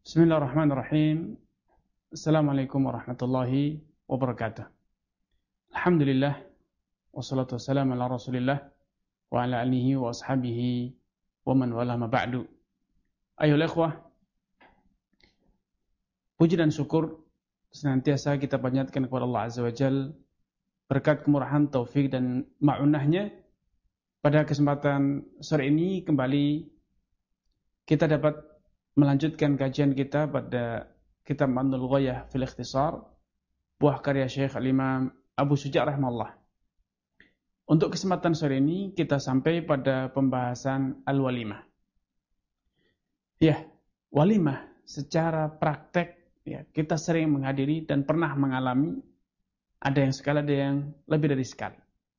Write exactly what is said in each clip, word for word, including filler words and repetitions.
Bismillahirrahmanirrahim. Assalamualaikum warahmatullahi wabarakatuh. Alhamdulillah, wassalatu wassalamu ala rasulillah, wa ala alihi wa ashabihi, wa man wala ma ba'du. Ayuhal ikhwah, puji dan syukur senantiasa kita panjatkan kepada Allah Azza wa Jal, berkat kemurahan, taufik dan ma'unahnya. Pada kesempatan sore ini kembali kita dapat melanjutkan kajian kita pada kitab Ma'nul Ghayah fil Ikhtisar, buah karya Syekh Al-Imam Abu Syuja' rahimahullah. Untuk kesempatan sore ini kita sampai pada pembahasan al-walimah. Ya, walimah secara praktek ya, kita sering menghadiri dan pernah mengalami, ada yang sekali, ada yang lebih dari sekali.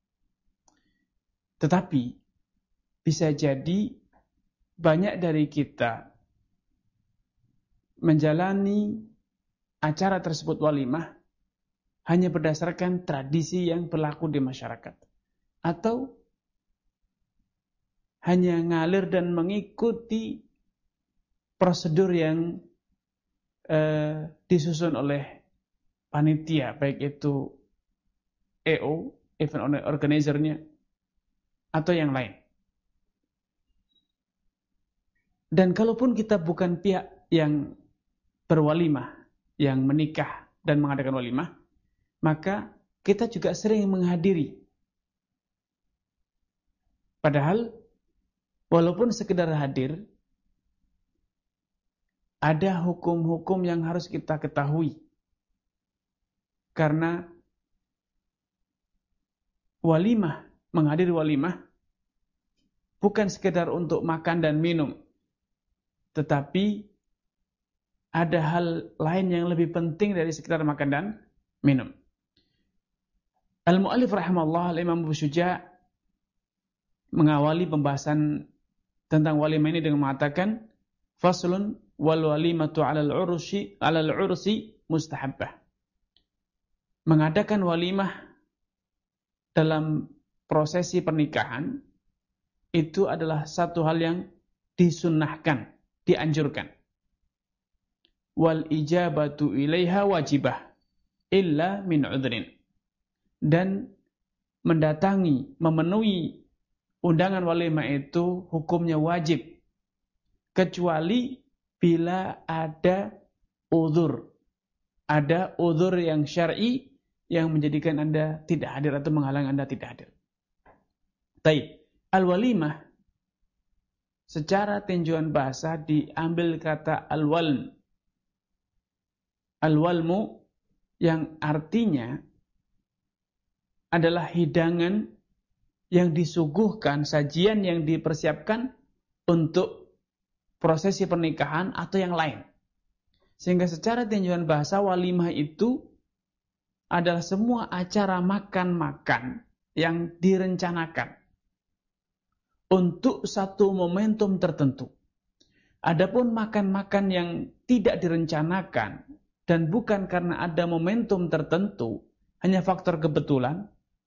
Tetapi bisa jadi banyak dari kita menjalani acara tersebut walimah hanya berdasarkan tradisi yang berlaku di masyarakat, atau hanya ngalir dan mengikuti prosedur yang eh, disusun oleh panitia, baik itu E O, event organizer-nya, atau yang lain. Dan kalaupun kita bukan pihak yang berwalimah, yang menikah dan mengadakan walimah, maka kita juga sering menghadiri. Padahal, walaupun sekedar hadir, ada hukum-hukum yang harus kita ketahui. Karena walimah, menghadiri walimah, bukan sekedar untuk makan dan minum, tetapi ada hal lain yang lebih penting dari sekedar makan dan minum. Al-Mu'allif rahimahullah, Al-Imam Abu Syuja' mengawali pembahasan tentang walimah ini dengan mengatakan, faslun wal walimatu 'alal 'ursi 'alal 'ursi mustahabbah. Mengadakan walimah dalam prosesi pernikahan itu adalah satu hal yang disunnahkan, dianjurkan. Wal ijabatu ilaiha wajibah illa min udhrin. Dan mendatangi, memenuhi undangan walimah itu hukumnya wajib, kecuali bila ada uzur. Ada uzur yang syar'i yang menjadikan Anda tidak hadir atau menghalang Anda tidak hadir. Baik, al-walimah secara tinjauan bahasa diambil kata al-walm. Al-walmu yang artinya adalah hidangan yang disuguhkan, sajian yang dipersiapkan untuk prosesi pernikahan atau yang lain. Sehingga secara tinjauan bahasa walimah itu adalah semua acara makan-makan yang direncanakan untuk satu momentum tertentu. Adapun makan-makan yang tidak direncanakan dan bukan karena ada momentum tertentu, hanya faktor kebetulan,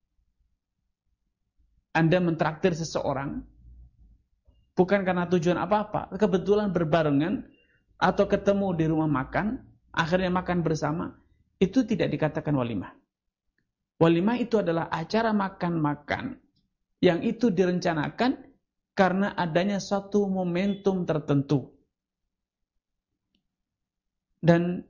Anda mentraktir seseorang, bukan karena tujuan apa-apa, kebetulan berbarengan, atau ketemu di rumah makan, akhirnya makan bersama, itu tidak dikatakan walimah. Walimah itu adalah acara makan-makan, yang itu direncanakan karena adanya suatu momentum tertentu. Dan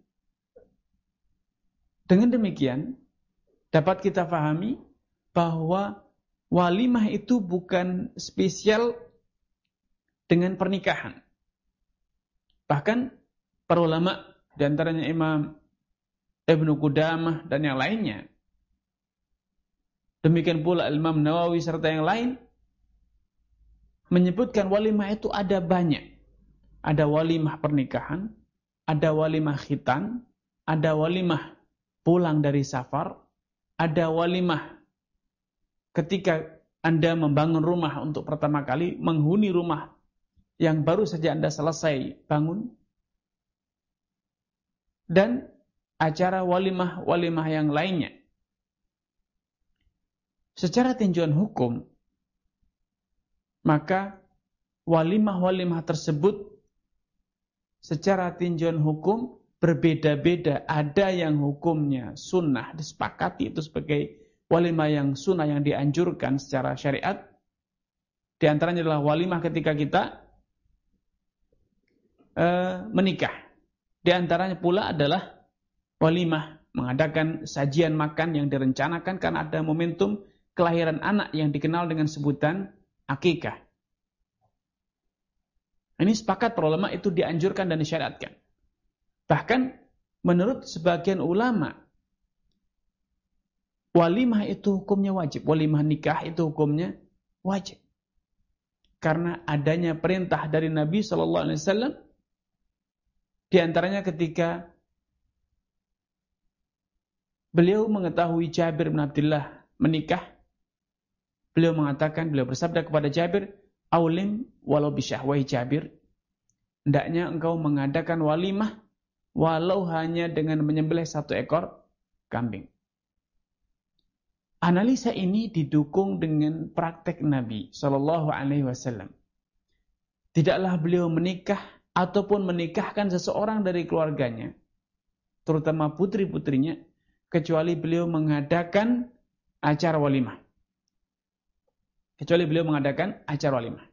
dengan demikian, dapat kita pahami bahwa walimah itu bukan spesial dengan pernikahan. Bahkan para ulama, di antaranya Imam Ibnu Qudamah dan yang lainnya, demikian pula Imam Nawawi serta yang lain, menyebutkan walimah itu ada banyak. Ada walimah pernikahan, ada walimah khitan, ada walimah pulang dari safar, ada walimah ketika Anda membangun rumah untuk pertama kali, menghuni rumah yang baru saja Anda selesai bangun, dan acara walimah-walimah yang lainnya. Secara tinjauan hukum, maka walimah-walimah tersebut secara tinjauan hukum berbeda-beda. Ada yang hukumnya sunnah, disepakati itu sebagai walimah yang sunnah yang dianjurkan secara syariat. Di antaranya adalah walimah ketika kita uh, menikah. Di antaranya pula adalah walimah, mengadakan sajian makan yang direncanakan karena ada momentum kelahiran anak yang dikenal dengan sebutan akikah. Ini sepakat para ulama itu dianjurkan dan disyariatkan. Bahkan menurut sebagian ulama, walimah itu hukumnya wajib. Walimah nikah itu hukumnya wajib. Karena adanya perintah dari Nabi shallallahu alaihi wasallam, di antaranya ketika beliau mengetahui Jabir bin Abdullah menikah, beliau mengatakan, beliau bersabda kepada Jabir, "Aulim walau bisyah, wahai Jabir, hendaknya engkau mengadakan walimah walau hanya dengan menyembelih satu ekor kambing." Analisa ini didukung dengan praktek Nabi shallallahu alaihi wasallam. Tidaklah beliau menikah ataupun menikahkan seseorang dari keluarganya, terutama putri-putrinya, kecuali beliau mengadakan acara walimah. Kecuali beliau mengadakan acara walimah.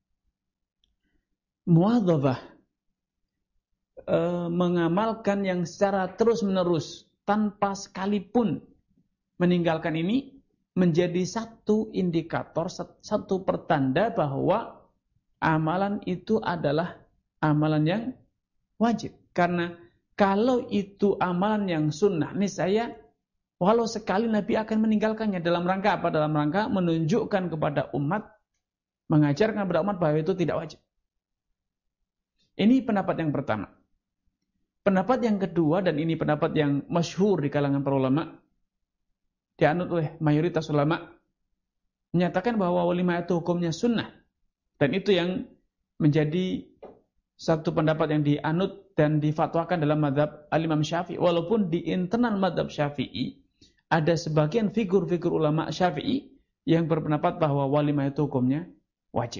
Muadzabah e, mengamalkan yang secara terus-menerus tanpa sekalipun meninggalkan ini menjadi satu indikator, satu pertanda bahwa amalan itu adalah amalan yang wajib. Karena kalau itu amalan yang sunnah, niscaya walau sekali Nabi akan meninggalkannya. Dalam rangka apa? Dalam rangka menunjukkan kepada umat, mengajarkan kepada umat bahwa itu tidak wajib. Ini pendapat yang pertama. Pendapat yang kedua, dan ini pendapat yang masyhur di kalangan para ulama, dianut oleh mayoritas ulama, menyatakan bahwa walimah itu hukumnya sunnah. Dan itu yang menjadi satu pendapat yang dianut dan difatwakan dalam mazhab al-Imam Syafi'i. Walaupun di internal mazhab Syafi'i ada sebagian figur-figur ulama Syafi'i yang berpendapat bahwa walimah itu hukumnya wajib.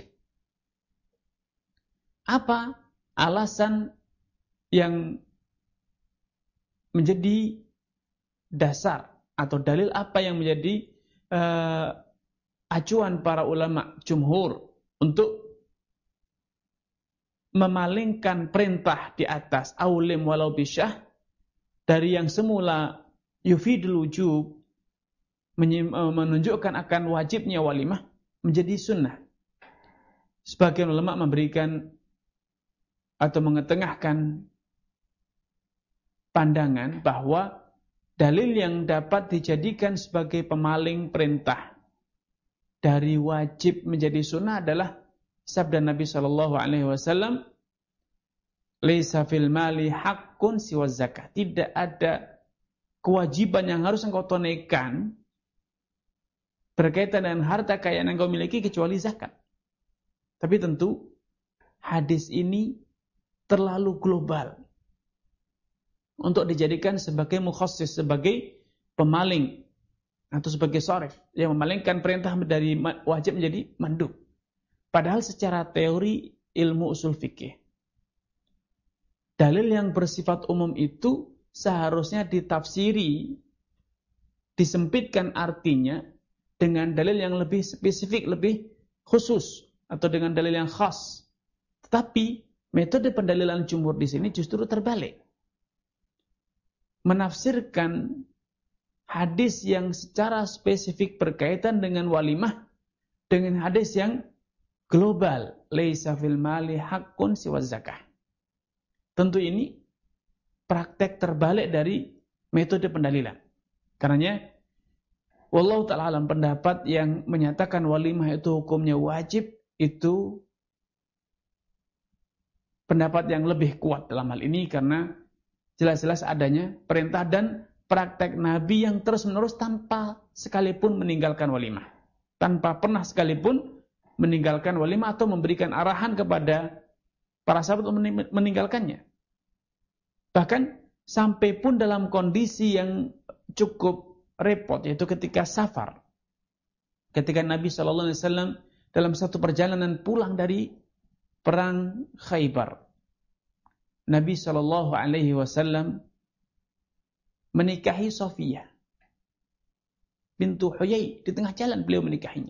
Apa alasan yang menjadi dasar atau dalil apa yang menjadi uh, acuan para ulama jumhur untuk memalingkan perintah di atas aulim walau bisyah dari yang semula yufidul wujub, menunjukkan akan wajibnya walimah, menjadi sunnah? Sebagian ulama memberikan atau mengetengahkan pandangan bahwa dalil yang dapat dijadikan sebagai pemaling perintah dari wajib menjadi sunnah adalah sabda Nabi shallallahu alaihi wasallam, "Laisa fil mali haqqun siwa zakah." Tidak ada kewajiban yang harus engkau tunaikan berkaitan dengan harta kekayaan yang engkau miliki kecuali zakat. Tapi tentu hadis ini terlalu global untuk dijadikan sebagai mukhassis, sebagai pemaling atau sebagai sharif yang memalingkan perintah dari wajib menjadi mandub. Padahal secara teori ilmu usul fikih, dalil yang bersifat umum itu seharusnya ditafsiri, disempitkan artinya dengan dalil yang lebih spesifik, lebih khusus, atau dengan dalil yang khas. Tetapi metode pendalilan jumhur di sini justru terbalik. Menafsirkan hadis yang secara spesifik berkaitan dengan walimah dengan hadis yang global, laisa fil mali haqqun siwa zakah. Tentu ini praktek terbalik dari metode pendalilan. Karenanya wallahu ta'ala alam, pendapat yang menyatakan walimah itu hukumnya wajib itu pendapat yang lebih kuat dalam hal ini, karena jelas-jelas adanya perintah dan praktek Nabi yang terus-menerus tanpa sekalipun meninggalkan walimah. Tanpa pernah sekalipun meninggalkan walimah atau memberikan arahan kepada para sahabat untuk meninggalkannya. Bahkan sampai pun dalam kondisi yang cukup repot, yaitu ketika safar. Ketika Nabi shallallahu alaihi wasallam dalam satu perjalanan pulang dari perang Khaybar. Nabi shallallahu alaihi wasallam menikahi Sofiyah bintu Huyai. Di tengah jalan beliau menikahinya.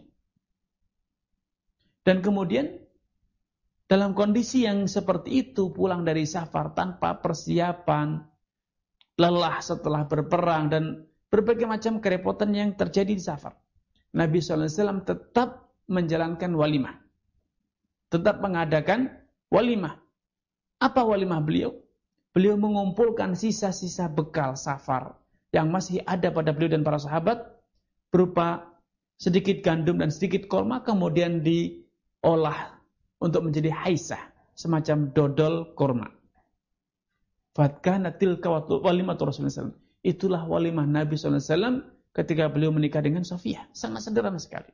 Dan kemudian dalam kondisi yang seperti itu, pulang dari safar tanpa persiapan, lelah setelah berperang, dan berbagai macam kerepotan yang terjadi di safar, Nabi shallallahu alaihi wasallam tetap menjalankan walimah. Tetap mengadakan walimah. Apa walimah beliau? Beliau mengumpulkan sisa-sisa bekal safar yang masih ada pada beliau dan para sahabat, berupa sedikit gandum dan sedikit korma, kemudian diolah untuk menjadi haisah, semacam dodol korma. Fatkanatil kawatu walimatu Rasulullah sallallahu alaihi wasallam. Itulah walimah Nabi sallallahu alaihi wasallam ketika beliau menikah dengan Sofiyah. Sangat sederhana sekali.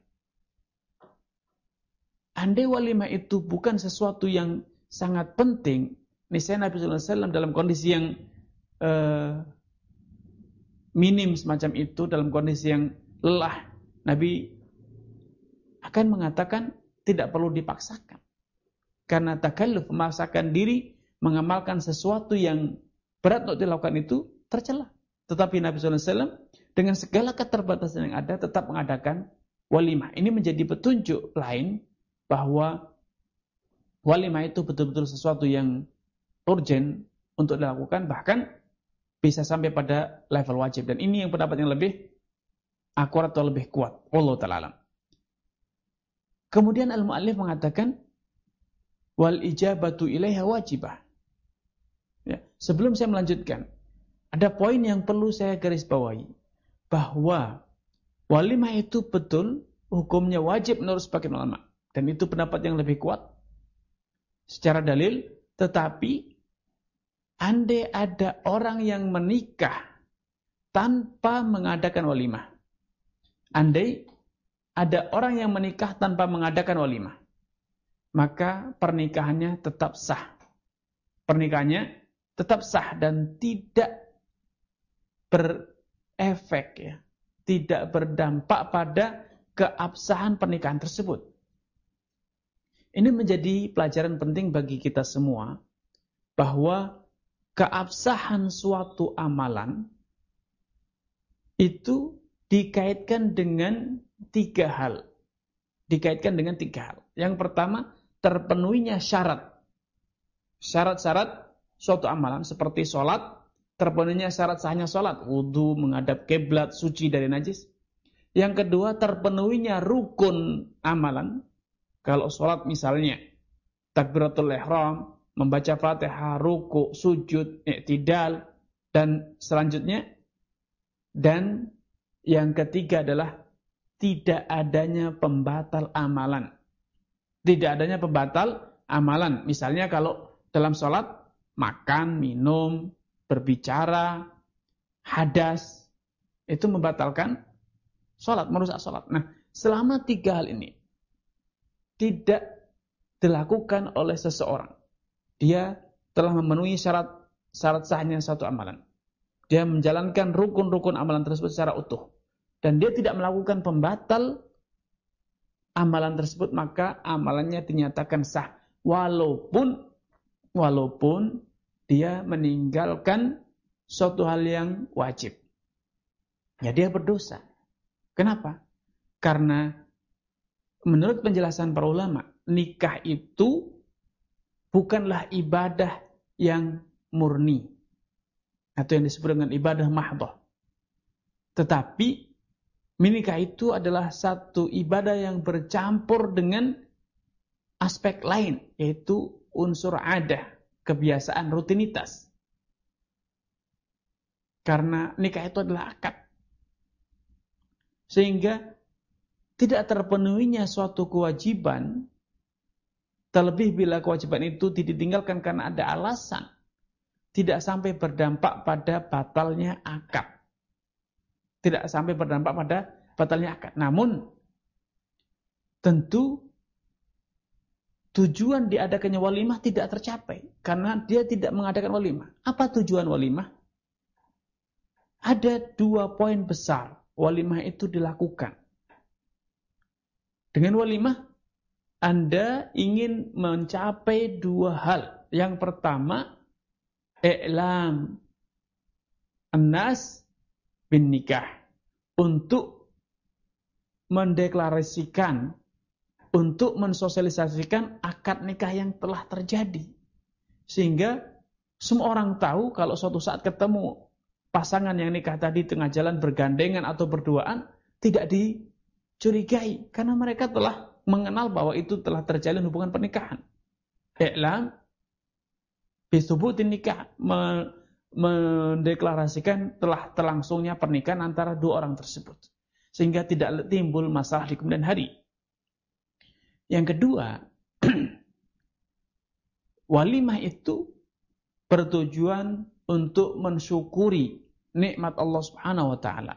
Andai walimah itu bukan sesuatu yang sangat penting, niscaya Nabi sallallahu alaihi wasallam dalam kondisi yang uh, minim semacam itu, dalam kondisi yang lelah, Nabi akan mengatakan tidak perlu dipaksakan. Karena takalluf, memaksakan diri mengamalkan sesuatu yang berat untuk dilakukan itu tercela. Tetapi Nabi sallallahu alaihi wasallam dengan segala keterbatasan yang ada tetap mengadakan walimah. Ini menjadi petunjuk lain bahwa walimah itu betul-betul sesuatu yang urgen untuk dilakukan, bahkan bisa sampai pada level wajib. Dan ini yang pendapat yang lebih akurat atau lebih kuat. Wallahu ta'ala alam. Kemudian al-mu'allif mengatakan wal ijabatu ilaiha wajibah. Ya, sebelum saya melanjutkan, ada poin yang perlu saya garis bawahi, bahwa walimah itu betul hukumnya wajib menurut sebagian ulama, dan itu pendapat yang lebih kuat secara dalil. Tetapi andai ada orang yang menikah tanpa mengadakan walimah, andai ada orang yang menikah tanpa mengadakan walimah, maka pernikahannya tetap sah. Pernikahannya tetap sah dan tidak berefek, ya, tidak berdampak pada keabsahan pernikahan tersebut. Ini menjadi pelajaran penting bagi kita semua, bahwa keabsahan suatu amalan itu dikaitkan dengan tiga hal. Dikaitkan dengan tiga hal. Yang pertama, terpenuhinya syarat. Syarat-syarat suatu amalan seperti sholat, terpenuhinya syarat sahnya sholat, wudu, menghadap kiblat, suci dari najis. Yang kedua, terpenuhinya rukun amalan. Kalau sholat misalnya, takbiratul ihram, membaca Fatihah, ruku, sujud, i'tidal, dan selanjutnya. Dan yang ketiga adalah tidak adanya pembatal amalan. Tidak adanya pembatal amalan. Misalnya kalau dalam sholat, makan, minum, berbicara, hadas, itu membatalkan sholat, merusak sholat. Nah, selama tiga hal ini tidak dilakukan oleh seseorang, dia telah memenuhi syarat syarat sahnya satu amalan. Dia menjalankan rukun-rukun amalan tersebut secara utuh, dan dia tidak melakukan pembatal amalan tersebut, maka amalannya dinyatakan sah, walaupun walaupun dia meninggalkan suatu hal yang wajib. Ya, dia berdosa. Kenapa? Karena menurut penjelasan para ulama, nikah itu bukanlah ibadah yang murni, atau yang disebut dengan ibadah mahdhah. Tetapi menikah itu adalah satu ibadah yang bercampur dengan aspek lain, yaitu unsur adah, kebiasaan, rutinitas. Karena nikah itu adalah akad. Sehingga tidak terpenuhinya suatu kewajiban, terlebih bila kewajiban itu ditinggalkan karena ada alasan, tidak sampai berdampak pada batalnya akad. Tidak sampai berdampak pada batalnya akad. Namun, tentu tujuan diadakannya walimah tidak tercapai karena dia tidak mengadakan walimah. Apa tujuan walimah? Ada dua poin besar walimah itu dilakukan. Dengan walimah, Anda ingin mencapai dua hal. Yang pertama, i'lam an-nas bin nikah, untuk mendeklarasikan, untuk mensosialisasikan akad nikah yang telah terjadi. Sehingga semua orang tahu kalau suatu saat ketemu pasangan yang nikah tadi tengah jalan bergandengan atau berduaan, tidak dicurigai karena mereka telah mengenal bahwa itu telah terjalin hubungan pernikahan. I'lam bisubutin nikah, mendeklarasikan telah terlangsungnya pernikahan antara dua orang tersebut, sehingga tidak timbul masalah di kemudian hari. Yang kedua, walimah itu bertujuan untuk mensyukuri nikmat Allah Subhanahu wa taala.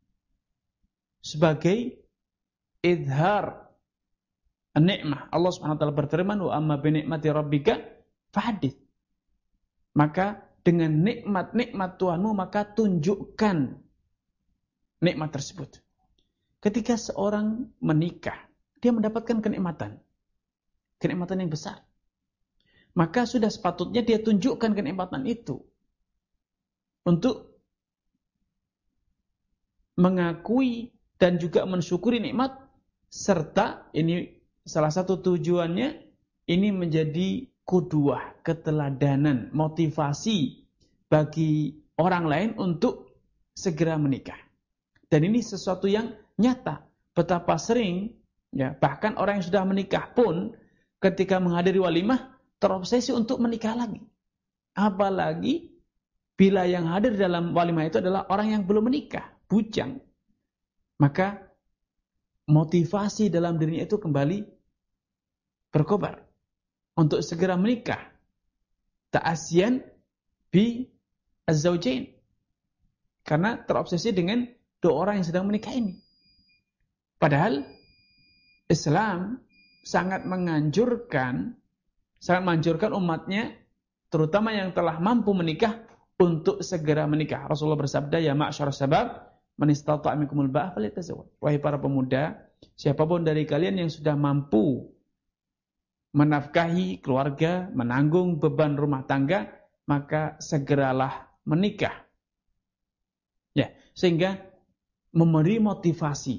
Sebagai izhar nikmah. Allah Subhanahu wa taala berfirman, "Wa amma bi ni'mati rabbika fahaddits." Maka dengan nikmat-nikmat Tuhanmu maka tunjukkan nikmat tersebut. Ketika seorang menikah, dia mendapatkan kenikmatan. Kenikmatan yang besar. Maka sudah sepatutnya dia tunjukkan kenikmatan itu untuk mengakui dan juga mensyukuri nikmat, serta ini salah satu tujuannya, ini menjadi qudwah, keteladanan, motivasi bagi orang lain untuk segera menikah. Dan ini sesuatu yang nyata. Betapa sering, ya, bahkan orang yang sudah menikah pun ketika menghadiri walimah terobsesi untuk menikah lagi. Apalagi bila yang hadir dalam walimah itu adalah orang yang belum menikah, bujang. Maka motivasi dalam dirinya itu kembali berkobar untuk segera menikah. Ta'asyan bi az-zawjain. Karena terobsesi dengan dua orang yang sedang menikah ini. Padahal Islam sangat menganjurkan sangat menganjurkan umatnya, terutama yang telah mampu menikah, untuk segera menikah. Rasulullah bersabda, "Ya ma'syar sabab, man istata'a minkumul ba'ah falyatazawwaj." Wahai para pemuda, siapapun dari kalian yang sudah mampu menafkahi keluarga, menanggung beban rumah tangga, maka segeralah menikah. Ya, sehingga memberi motivasi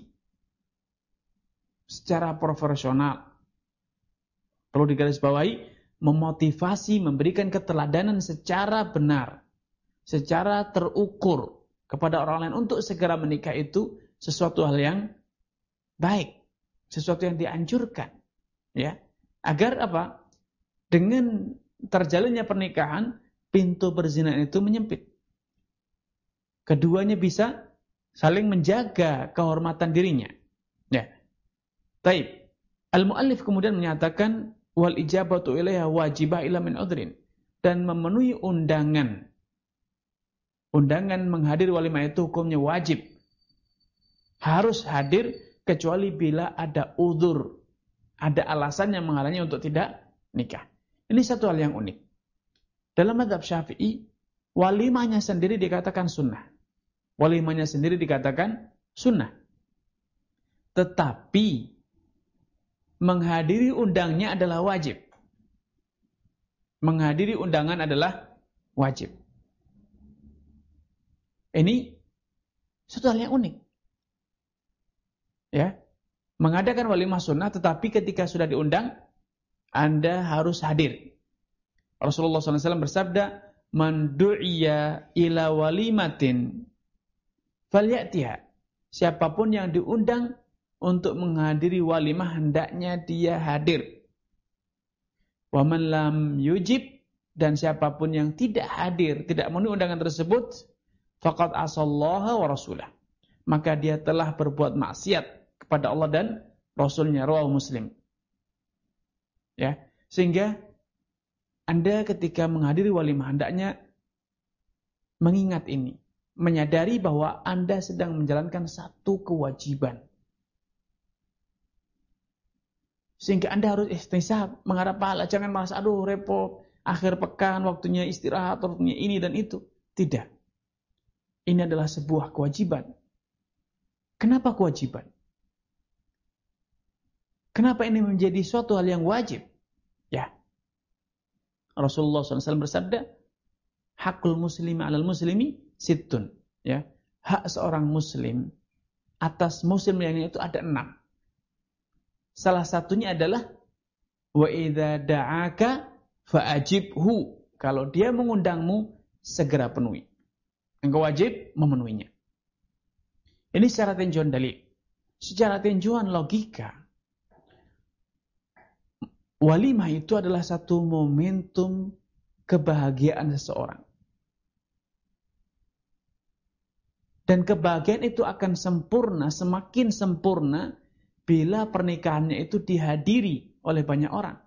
secara profesional. Perlu digarisbawahi, memotivasi, memberikan keteladanan secara benar, secara terukur kepada orang lain untuk segera menikah itu sesuatu hal yang baik, sesuatu yang dianjurkan, ya. Agar apa? Dengan terjalinnya pernikahan, pintu perzinahan itu menyempit. Keduanya bisa saling menjaga kehormatan dirinya. Ya. Taib. Al-muallif kemudian menyatakan wal ijabatu ilaiha wajibah ila min udhrin, dan memenuhi undangan. Undangan menghadiri walimah itu hukumnya wajib. Harus hadir kecuali bila ada udzur, ada alasan yang menghalangi untuk tidak nikah. Ini satu hal yang unik. Dalam mazhab Syafi'i, walimahnya sendiri dikatakan sunnah. Walimahnya sendiri dikatakan sunnah. Tetapi menghadiri undangnya adalah wajib. Menghadiri undangan adalah wajib. Ini satu hal yang unik. Ya. Mengadakan walimah sunnah, tetapi ketika sudah diundang, Anda harus hadir. Rasulullah shallallahu alaihi wasallam bersabda, "Man du'iya ila walimatin falyatiha." Siapapun yang diundang untuk menghadiri walimah, hendaknya dia hadir. Wa man lam yujib, dan siapapun yang tidak hadir, tidak memenuhi undangan tersebut, faqad asallaha wa rasulah, maka dia telah berbuat maksiat kepada Allah dan Rasulnya. Rawahu Muslim. Ya, sehingga Anda ketika menghadiri walimah hendaknya mengingat ini, menyadari bahwa Anda sedang menjalankan satu kewajiban. Sehingga Anda harus ihtisab, mengharap pahala. Jangan merasa, aduh repot, akhir pekan, waktunya istirahat, waktunya ini dan itu. Tidak. Ini adalah sebuah kewajiban. Kenapa kewajiban? Kenapa ini menjadi suatu hal yang wajib? Ya. Rasulullah shallallahu alaihi wasallam bersabda, hakul muslimi 'alal muslimi sittun, ya. Hak seorang muslim atas muslim lainnya itu ada enam. Salah satunya adalah wa idza da'aka fa'ajibhu. Kalau dia mengundangmu, segera penuhi. Engkau wajib memenuhinya. Ini secara tinjauan dalil. Secara tinjauan logika, walimah itu adalah satu momentum kebahagiaan seseorang. Dan kebahagiaan itu akan sempurna, semakin sempurna bila pernikahannya itu dihadiri oleh banyak orang.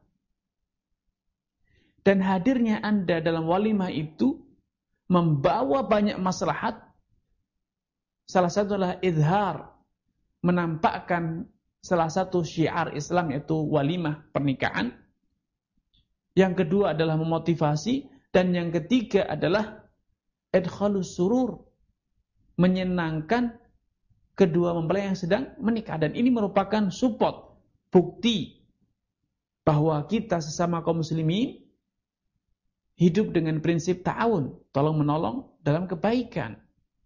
Dan hadirnya Anda dalam walimah itu membawa banyak maslahat. Salah satu adalah izhar, menampakkan salah satu syiar Islam yaitu walimah pernikahan. Yang kedua adalah memotivasi, dan yang ketiga adalah idkhalus surur, menyenangkan kedua mempelai yang sedang menikah. Dan ini merupakan support, bukti bahwa kita sesama kaum muslimin hidup dengan prinsip ta'awun, tolong menolong dalam kebaikan.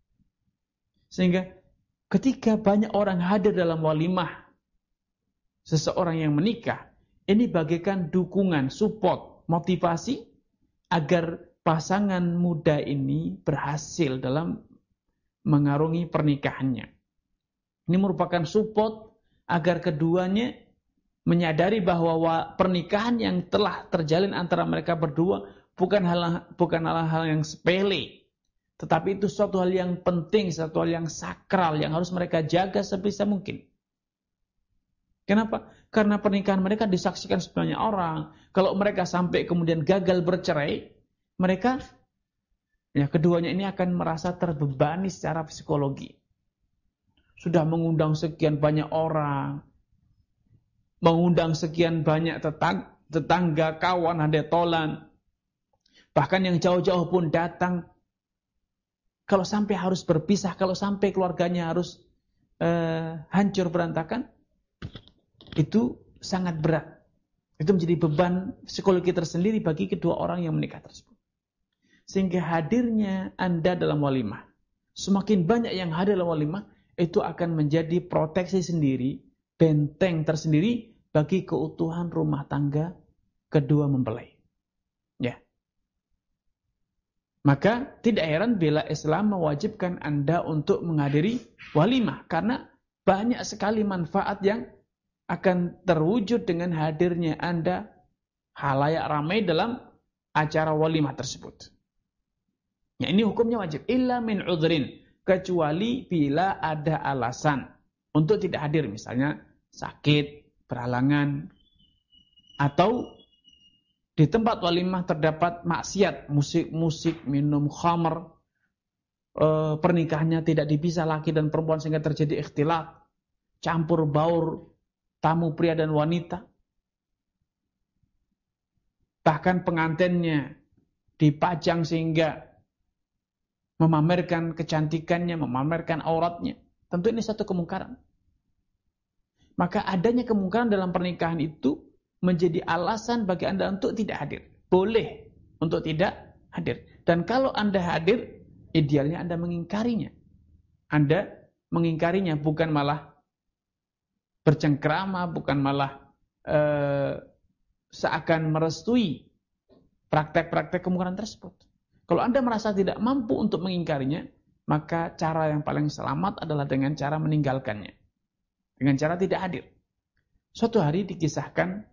Sehingga ketika banyak orang hadir dalam walimah seseorang yang menikah, ini bagaikan dukungan, support, motivasi agar pasangan muda ini berhasil dalam mengarungi pernikahannya. Ini merupakan support agar keduanya menyadari bahwa pernikahan yang telah terjalin antara mereka berdua bukan hal bukan hal-hal yang sepele, tetapi itu suatu hal yang penting, suatu hal yang sakral yang harus mereka jaga sebisa mungkin. Kenapa? Karena pernikahan mereka disaksikan sebanyak orang. Kalau mereka sampai kemudian gagal bercerai, mereka, ya keduanya ini akan merasa terbebani secara psikologi. Sudah mengundang sekian banyak orang, mengundang sekian banyak tetangga, tetangga kawan, handetolan, bahkan yang jauh-jauh pun datang. Kalau sampai harus berpisah, kalau sampai keluarganya harus uh, hancur berantakan, itu sangat berat. Itu menjadi beban psikologi tersendiri bagi kedua orang yang menikah tersebut. Sehingga hadirnya Anda dalam walimah, semakin banyak yang hadir dalam walimah, itu akan menjadi proteksi sendiri, benteng tersendiri bagi keutuhan rumah tangga kedua mempelai. Ya. Maka tidak heran bila Islam mewajibkan Anda untuk menghadiri walimah, karena banyak sekali manfaat yang akan terwujud dengan hadirnya Anda halayak ramai dalam acara walimah tersebut. Ya, ini hukumnya wajib. Illa min udhrin, kecuali bila ada alasan untuk tidak hadir, misalnya sakit, berhalangan, atau di tempat walimah terdapat maksiat, musik-musik, minum khamr, e, pernikahannya tidak dipisah laki dan perempuan sehingga terjadi ikhtilat, campur baur tamu pria dan wanita. Bahkan pengantinnya dipajang sehingga memamerkan kecantikannya, memamerkan auratnya. Tentu ini satu kemungkaran. Maka adanya kemungkaran dalam pernikahan itu menjadi alasan bagi Anda untuk tidak hadir. Boleh untuk tidak hadir. Dan kalau Anda hadir, idealnya Anda mengingkarinya. Anda mengingkarinya, bukan malah bercengkrama, bukan malah eh, seakan merestui praktek-praktek kemungkaran tersebut. Kalau Anda merasa tidak mampu untuk mengingkarinya, maka cara yang paling selamat adalah dengan cara meninggalkannya. Dengan cara tidak hadir. Suatu hari dikisahkan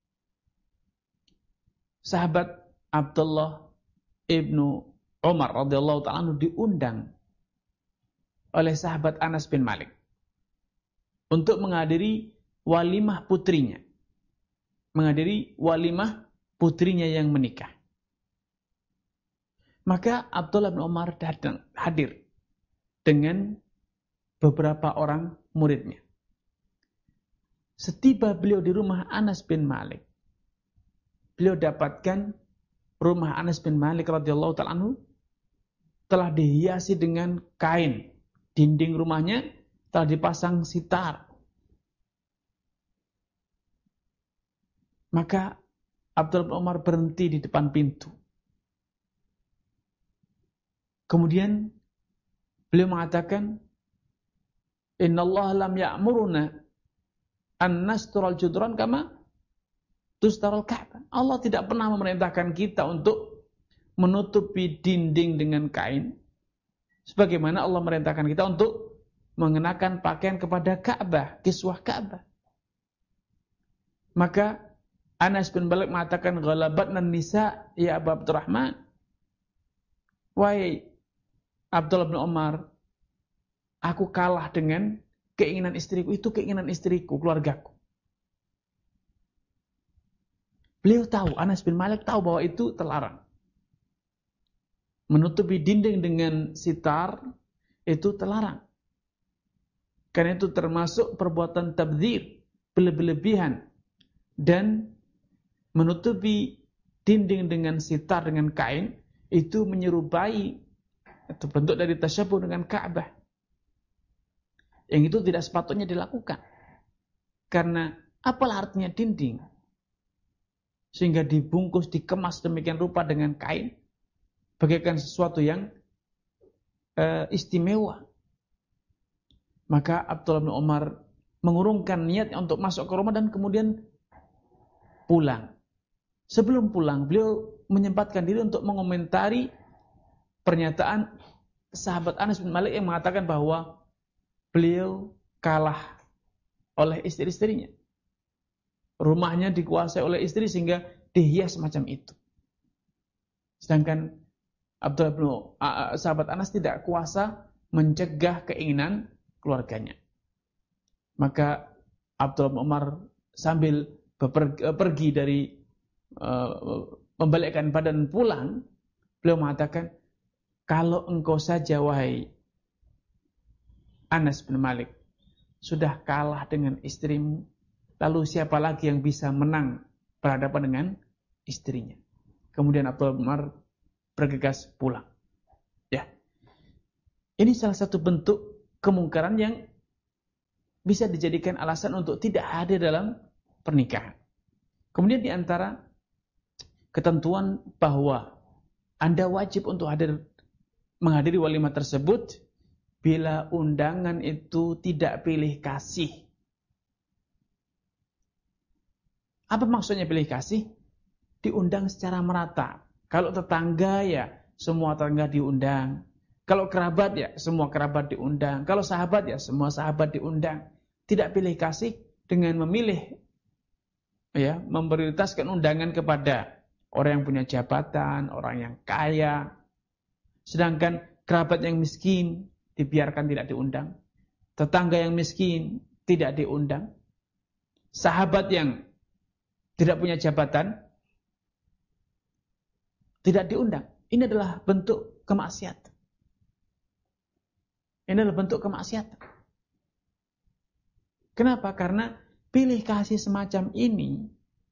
sahabat Abdullah ibnu Umar radhiyallahu ta'ala anhu diundang oleh sahabat Anas bin Malik untuk menghadiri walimah putrinya. Menghadiri walimah putrinya yang menikah. Maka Abdullah bin Umar datang, hadir dengan beberapa orang muridnya. Setiba beliau di rumah Anas bin Malik, beliau dapatkan rumah Anas bin Malik radhiyallahu ta'ala anhu telah dihiasi dengan kain. Dinding rumahnya telah dipasang sitar. Maka Abdullah bin Umar berhenti di depan pintu. Kemudian beliau mengatakan, Innallaha lam ya'muruna an nastural judran kama tustaral Ka'bah. Allah tidak pernah memerintahkan kita untuk menutupi dinding dengan kain, sebagaimana Allah merintahkan kita untuk mengenakan pakaian kepada Ka'bah, kiswah Ka'bah. Maka Anas bin Malik mengatakan, ghalabatna nisa ya Abu Abdurrahman. Wahai Abdullah bin Umar, aku kalah dengan keinginan istriku. Itu keinginan istriku, keluargaku. Beliau tahu, Anas bin Malik tahu bahwa itu terlarang. Menutupi dinding dengan sitar itu terlarang. Karena itu termasuk perbuatan tabdzir, berlebihan. Dan menutupi dinding dengan sitar, dengan kain, itu menyerupai, itu bentuk dari tasyabuh dengan Ka'bah. Yang itu tidak sepatutnya dilakukan. Karena apalah artinya dinding? Sehingga dibungkus, dikemas demikian rupa dengan kain, bagaikan sesuatu yang uh, istimewa. Maka Abdullah bin Umar mengurungkan niatnya untuk masuk ke rumah dan kemudian pulang. Sebelum pulang, beliau menyempatkan diri untuk mengomentari pernyataan sahabat Anas bin Malik yang mengatakan bahwa beliau kalah oleh istri-istrinya. Rumahnya dikuasai oleh istri sehingga dihias semacam itu. Sedangkan Abdullah bin uh, sahabat Anas tidak kuasa mencegah keinginan keluarganya. Maka Abdullah bin Umar sambil bepergi, pergi dari uh, membalikkan badan pulang, beliau mengatakan, kalau engkau saja wahai Anas bin Malik sudah kalah dengan istrimu, lalu siapa lagi yang bisa menang berhadapan dengan istrinya? Kemudian Abdullah bin Umar bergegas pulang. Ya, ini salah satu bentuk kemungkaran yang bisa dijadikan alasan untuk tidak hadir dalam pernikahan. Kemudian di antara ketentuan bahwa Anda wajib untuk hadir menghadiri walimah tersebut bila undangan itu tidak pilih kasih. Apa maksudnya pilih kasih? Diundang secara merata. Kalau tetangga ya semua tetangga diundang. Kalau kerabat ya semua kerabat diundang. Kalau sahabat ya semua sahabat diundang. Tidak pilih kasih dengan memilih, ya, memprioritaskan undangan kepada orang yang punya jabatan, orang yang kaya. Sedangkan kerabat yang miskin dibiarkan tidak diundang. Tetangga yang miskin tidak diundang. Sahabat yang tidak punya jabatan tidak diundang. Ini adalah bentuk kemaksiatan. Ini adalah bentuk kemaksiatan. Kenapa? Karena pilih kasih semacam ini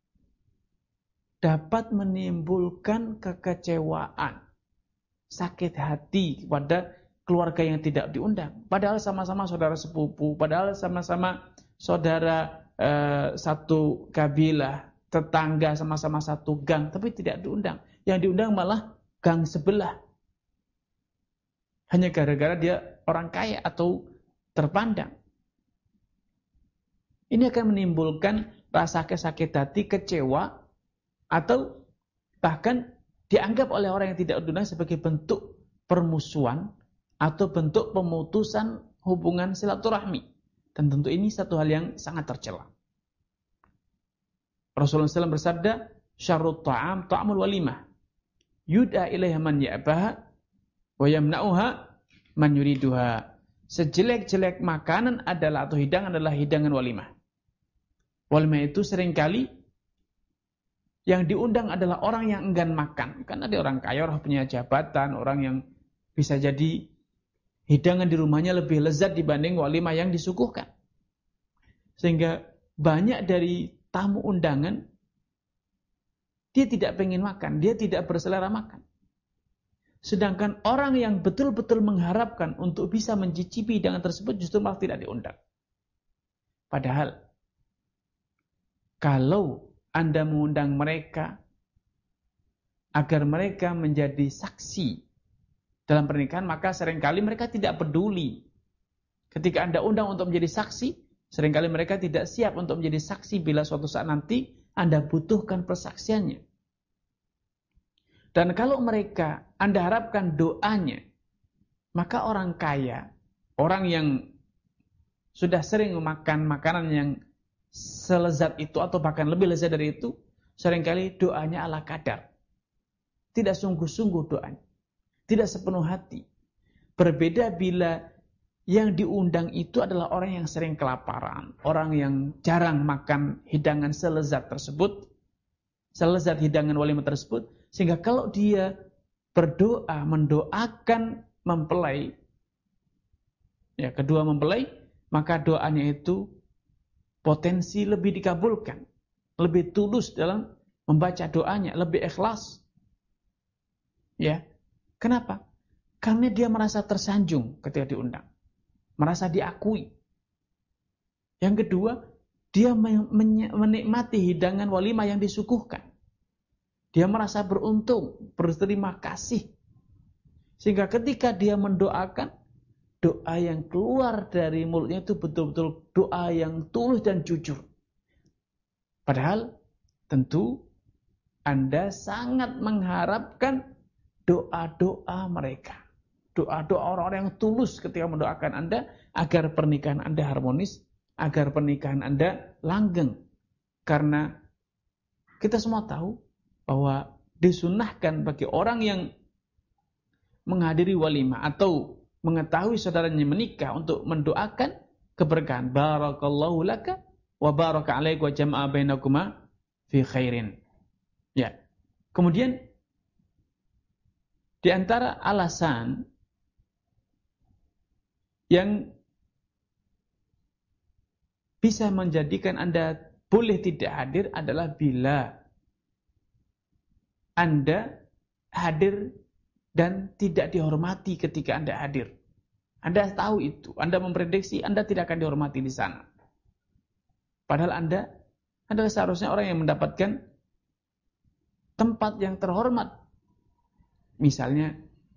dapat menimbulkan kekecewaan, sakit hati kepada keluarga yang tidak diundang. Padahal sama-sama saudara sepupu, padahal sama-sama saudara eh, satu kabilah, tetangga, sama-sama satu gang, tapi tidak diundang. Yang diundang malah gang sebelah. Hanya gara-gara dia orang kaya atau terpandang. Ini akan menimbulkan rasa sakit hati, kecewa, atau bahkan dianggap oleh orang yang tidak diundang sebagai bentuk permusuhan atau bentuk pemutusan hubungan silaturahmi. Dan tentu ini satu hal yang sangat tercela. Rasulullah shallallahu alaihi wasallam bersabda, syarrut ta'am ta'amul walimah. Yud'a ilaiha man ya'baha wa yamna'uha man yuriduha. Sejelek-jelek makanan adalah atau hidangan adalah hidangan walimah. Walimah itu seringkali yang diundang adalah orang yang enggan makan. Kan ada orang kaya, orang punya jabatan, orang yang bisa jadi hidangan di rumahnya lebih lezat dibanding walimah yang disuguhkan. Sehingga banyak dari tamu undangan, dia tidak pengen makan, dia tidak berselera makan. Sedangkan orang yang betul-betul mengharapkan untuk bisa mencicipi hidangan tersebut justru malah tidak diundang. Padahal, kalau Anda mengundang mereka agar mereka menjadi saksi dalam pernikahan, maka seringkali mereka tidak peduli. Ketika Anda undang untuk menjadi saksi, seringkali mereka tidak siap untuk menjadi saksi bila suatu saat nanti Anda butuhkan persaksiannya. Dan kalau mereka Anda harapkan doanya, maka orang kaya, orang yang sudah sering memakan makanan yang selezat itu atau bahkan lebih lezat dari itu, seringkali doanya ala kadar. Tidak sungguh-sungguh doanya. Tidak sepenuh hati. Berbeda bila yang diundang itu adalah orang yang sering kelaparan, orang yang jarang makan hidangan selezat tersebut, selezat hidangan walimah tersebut, sehingga kalau dia berdoa, mendoakan mempelai, ya kedua mempelai, maka doanya itu potensi lebih dikabulkan, lebih tulus dalam membaca doanya, lebih ikhlas. Ya, kenapa? Karena dia merasa tersanjung ketika diundang, merasa diakui. Yang kedua, dia menikmati hidangan walimah yang disuguhkan. Dia merasa beruntung, berterima kasih. Sehingga ketika dia mendoakan, doa yang keluar dari mulutnya itu betul-betul doa yang tulus dan jujur. Padahal tentu Anda sangat mengharapkan doa-doa mereka. Doa-doa orang-orang yang tulus ketika mendoakan Anda agar pernikahan Anda harmonis, agar pernikahan Anda langgeng. Karena kita semua tahu bahwa disunahkan bagi orang yang menghadiri walimah atau mengetahui saudaranya menikah untuk mendoakan keberkahan. Barakallahu laka wa baraka alaika wa jama'a bainakuma fi khairin. Ya. Kemudian di antara alasan yang bisa menjadikan Anda boleh tidak hadir adalah bila Anda hadir dan tidak dihormati ketika Anda hadir. Anda tahu itu, Anda memprediksi Anda tidak akan dihormati di sana. Padahal Anda adalah seharusnya orang yang mendapatkan tempat yang terhormat. Misalnya,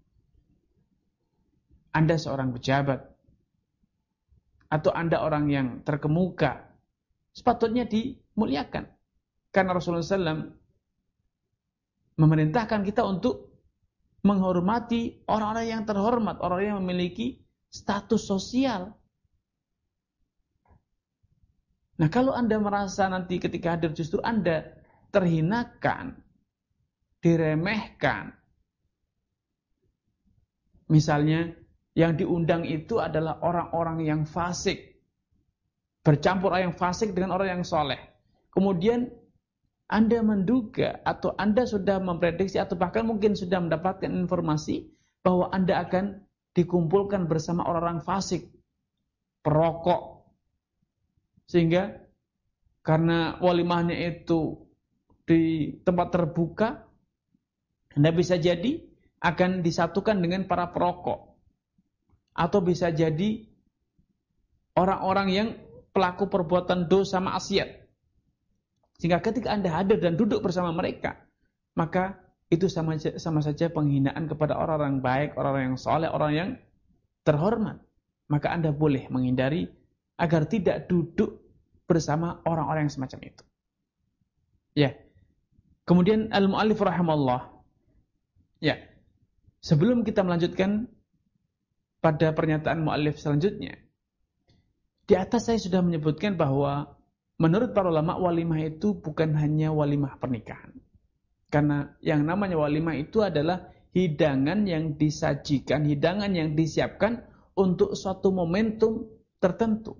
Anda seorang pejabat, atau Anda orang yang terkemuka, sepatutnya dimuliakan. Karena Rasulullah shallallahu alaihi wasallam memerintahkan kita untuk menghormati orang-orang yang terhormat, orang yang memiliki status sosial. Nah, kalau Anda merasa nanti ketika hadir justru Anda terhinakan, diremehkan, misalnya yang diundang itu adalah orang-orang yang fasik, bercampur orang yang fasik dengan orang yang soleh. Kemudian Anda menduga atau Anda sudah memprediksi atau bahkan mungkin sudah mendapatkan informasi bahwa Anda akan dikumpulkan bersama orang-orang fasik, perokok. Sehingga karena walimahnya itu di tempat terbuka, Anda bisa jadi akan disatukan dengan para perokok. Atau bisa jadi orang-orang yang pelaku perbuatan dosa maksiat. Sehingga ketika Anda hadir dan duduk bersama mereka, maka itu sama, sama saja penghinaan kepada orang-orang baik, orang-orang yang soleh, orang yang terhormat. Maka Anda boleh menghindari agar tidak duduk bersama orang-orang yang semacam itu. Ya. Kemudian al-mu'allif rahimallah. Ya. Sebelum kita melanjutkan pada pernyataan mu'allif selanjutnya, di atas saya sudah menyebutkan bahwa menurut para ulama, walimah itu bukan hanya walimah pernikahan. Karena yang namanya walimah itu adalah hidangan yang disajikan, hidangan yang disiapkan untuk suatu momentum tertentu.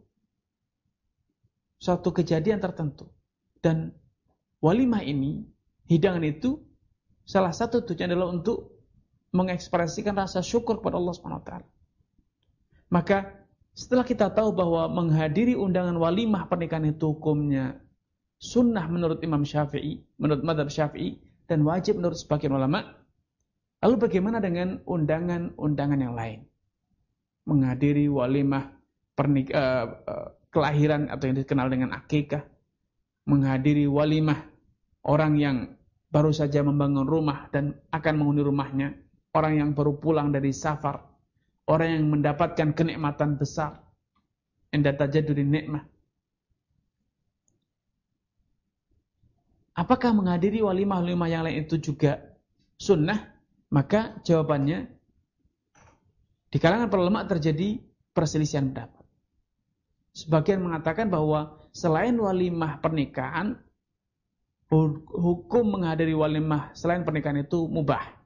Suatu kejadian tertentu. Dan walimah ini, hidangan itu, salah satu tujuan adalah untuk mengekspresikan rasa syukur kepada Allah subhanahu wa taala. Maka setelah kita tahu bahwa menghadiri undangan walimah pernikahan itu hukumnya sunnah menurut Imam Syafi'i, menurut mazhab Syafi'i, dan wajib menurut sebagian ulama, lalu bagaimana dengan undangan-undangan yang lain? Menghadiri walimah pernik uh, uh, kelahiran atau yang dikenal dengan akikah, menghadiri walimah orang yang baru saja membangun rumah dan akan menghuni rumahnya, orang yang baru pulang dari safar, orang yang mendapatkan kenikmatan besar, inda tajaddudin nikmah. Apakah menghadiri walimah-walimah yang lain itu juga sunnah? Maka jawabannya, di kalangan para ulama terjadi perselisihan pendapat. Sebagian mengatakan bahwa selain walimah pernikahan, hukum menghadiri walimah selain pernikahan itu mubah.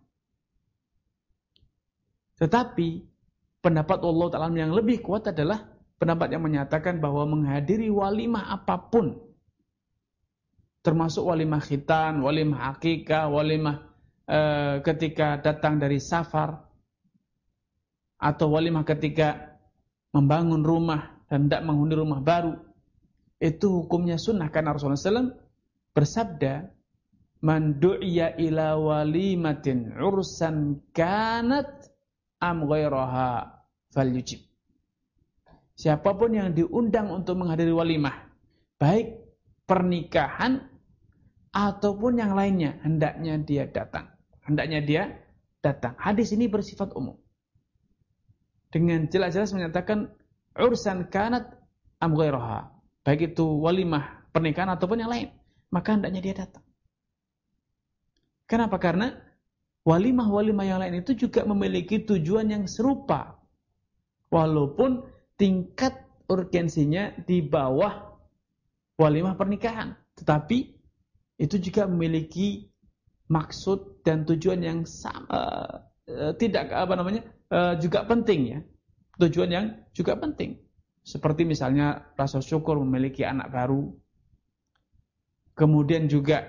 Tetapi pendapat Allah Ta'ala yang lebih kuat adalah pendapat yang menyatakan bahwa menghadiri walimah apapun, termasuk walimah khitan, walimah akikah, walimah e, ketika datang dari safar, atau walimah ketika membangun rumah dan tidak menghuni rumah baru, itu hukumnya sunnah. Karena Rasulullah shallallahu alaihi wasallam bersabda, man du'iya ila walimatin ursan kanat am ghairaha falyujib. Siapapun yang diundang untuk menghadiri walimah, baik pernikahan ataupun yang lainnya, hendaknya dia datang. Hendaknya dia datang. Hadis ini bersifat umum. Dengan jelas-jelas menyatakan ursan kanat am ghairaha, baik itu walimah pernikahan ataupun yang lain, maka hendaknya dia datang. Kenapa? Karena walimah-walimah yang lain itu juga memiliki tujuan yang serupa, walaupun tingkat urgensinya di bawah walimah pernikahan, tetapi itu juga memiliki maksud dan tujuan yang sama, uh, tidak apa namanya uh, juga penting ya. Tujuan yang juga penting. Seperti misalnya rasa syukur memiliki anak baru. Kemudian juga